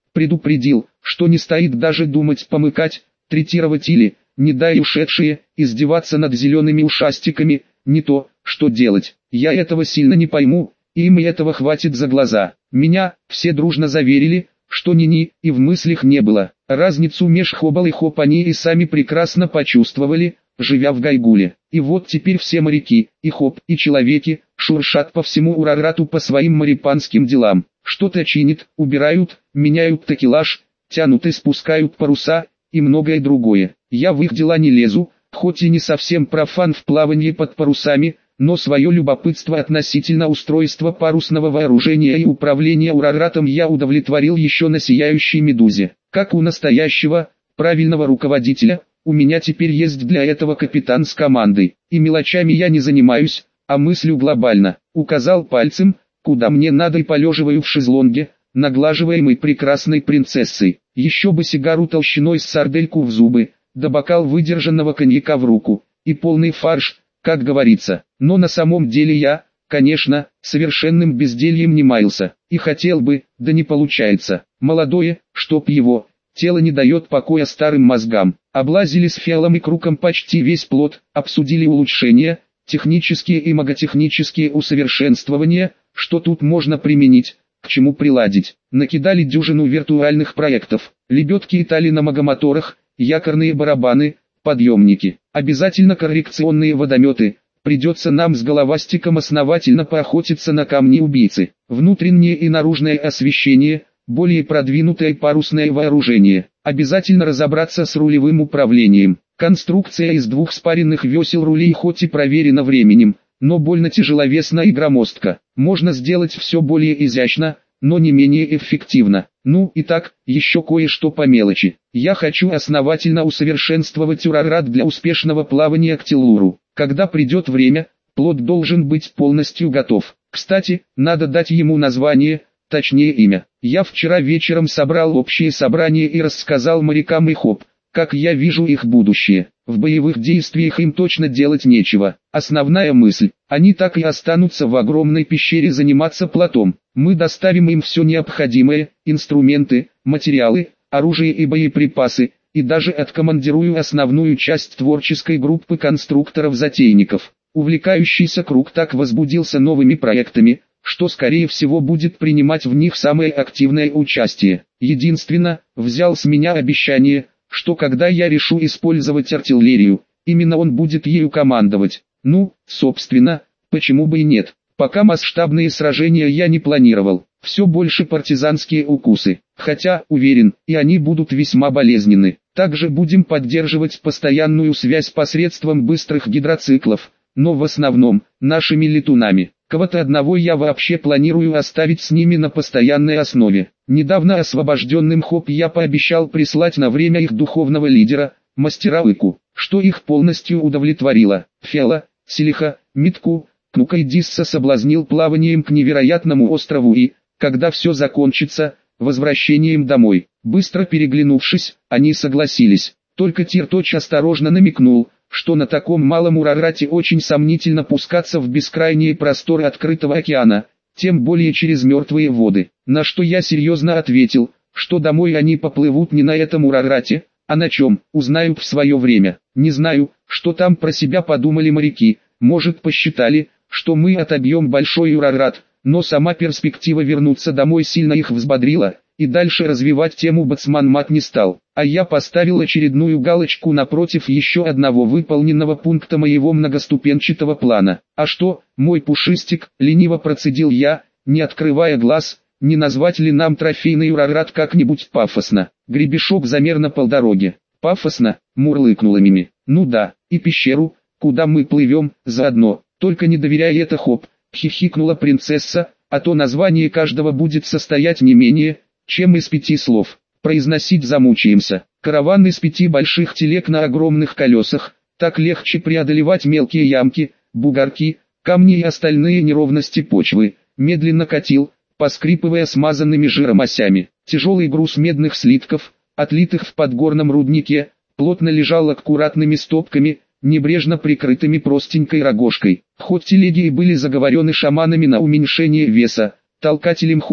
Speaker 1: предупредил, что не стоит даже думать помыкать, третировать или, не дай ушедшие, издеваться над зелеными ушастиками, не то, что делать. Я этого сильно не пойму, и им и этого хватит за глаза. Меня все дружно заверили, что ни-ни и в мыслях не было. Разницу меж Хобал и Хоп они и сами прекрасно почувствовали, живя в Гайгуле. И вот теперь все моряки, и Хоп, и человеки, шуршат по всему Урарату по своим марипанским делам. Что-то чинят, убирают, меняют такелаж, тянут и спускают паруса, и многое другое. Я в их дела не лезу, хоть и не совсем профан в плавании под парусами, но свое любопытство относительно устройства парусного вооружения и управления Ураратом я удовлетворил еще на сияющей Медузе. Как у настоящего, правильного руководителя, у меня теперь есть для этого капитан с командой. И мелочами я не занимаюсь, а мыслю глобально. Указал пальцем, куда мне надо, и полеживаю в шезлонге, наглаживаемый прекрасной принцессой. Еще бы сигару толщиной с сардельку в зубы, да бокал выдержанного коньяка в руку, и полный фарш, как говорится. Но на самом деле я, конечно, совершенным бездельем не маялся, и хотел бы, да не получается. Молодое, чтоб его, тело не дает покоя старым мозгам. Облазили с фиалом и кругом почти весь плод, обсудили улучшения, технические и маготехнические усовершенствования, что тут можно применить, к чему приладить. Накидали дюжину виртуальных проектов, лебедки и тали на магомоторах, якорные барабаны, подъемники, обязательно коррекционные водометы. Придется нам с головастиком основательно поохотиться на камни-убийцы. Внутреннее и наружное освещение, более продвинутое парусное вооружение. Обязательно разобраться с рулевым управлением. Конструкция из двух спаренных весел рулей хоть и проверена временем, но больно тяжеловесна и громоздка. Можно сделать все более изящно, но не менее эффективно. Ну и так, еще кое-что по мелочи. Я хочу основательно усовершенствовать Урарат для успешного плавания к Теллуру. Когда придет время, плод должен быть полностью готов. Кстати, надо дать ему название, точнее имя. Я вчера вечером собрал общее собрание и рассказал морякам и Хоп, как я вижу их будущее. В боевых действиях им точно делать нечего. Основная мысль: они так и останутся в огромной пещере заниматься плотом. Мы доставим им все необходимое, инструменты, материалы, оружие и боеприпасы, и даже откомандирую основную часть творческой группы конструкторов-затейников. Увлекающийся круг так возбудился новыми проектами, что скорее всего будет принимать в них самое активное участие. Единственно, взял с меня обещание, что когда я решу использовать артиллерию, именно он будет ею командовать. Ну, собственно, почему бы и нет. Пока масштабные сражения я не планировал, все больше партизанские укусы, хотя, уверен, и они будут весьма болезненны. Также будем поддерживать постоянную связь посредством быстрых гидроциклов, но в основном, нашими летунами. Кого-то одного я вообще планирую оставить с ними на постоянной основе. Недавно освобожденным Хоп я пообещал прислать на время их духовного лидера, мастера Ику, что их полностью удовлетворило. Фиала, Силиха, Митку, Кнука и Дисса соблазнил плаванием к невероятному острову и, когда все закончится, возвращением домой. Быстро переглянувшись, они согласились. Только Тирточ осторожно намекнул, что на таком малом Урарате очень сомнительно пускаться в бескрайние просторы открытого океана, тем более через мертвые воды. На что я серьезно ответил, что домой они поплывут не на этом Урарате, а на чем, узнают в свое время. Не знаю, что там про себя подумали моряки, может посчитали, что мы отобьем большой Урарат, но сама перспектива вернуться домой сильно их взбодрила, и дальше развивать тему Боцман-мат не стал. А я поставил очередную галочку напротив еще одного выполненного пункта моего многоступенчатого плана. А что, мой пушистик, лениво процедил я, не открывая глаз, не назвать ли нам трофейный Урарат как-нибудь пафосно? Гребешок замер на полдороге. Пафосно, мурлыкнула Мими. Ну да, и пещеру, куда мы плывем, заодно. Только не доверяй это, Хоп, хихикнула принцесса, а то название каждого будет состоять не менее, чем из пяти слов. Произносить замучаемся. Караван из пяти больших телег на огромных колесах, так легче преодолевать мелкие ямки, бугорки, камни и остальные неровности почвы. Медленно катил, поскрипывая смазанными жиром осями. Тяжелый груз медных слитков, отлитых в подгорном руднике, плотно лежал аккуратными стопками, небрежно прикрытыми простенькой рогожкой. Хоть телеги и были заговорены шаманами на уменьшение веса, толкателем Хоп,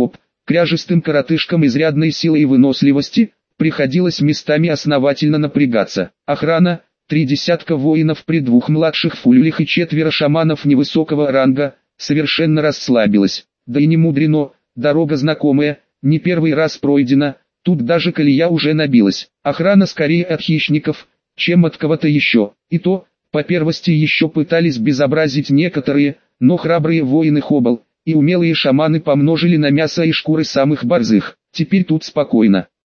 Speaker 1: Кряжестым коротышкам изрядной силы и выносливости приходилось местами основательно напрягаться. Охрана, три десятка воинов при двух младших фулюлях и четверо шаманов невысокого ранга, совершенно расслабилась. Да и не мудрено, дорога знакомая, не первый раз пройдена, тут даже колея уже набилась. Охрана скорее от хищников, чем от кого-то еще. И то, по первости еще пытались безобразить некоторые, но храбрые воины Хобал и умелые шаманы помножили на мясо и шкуры самых борзых. Теперь тут спокойно.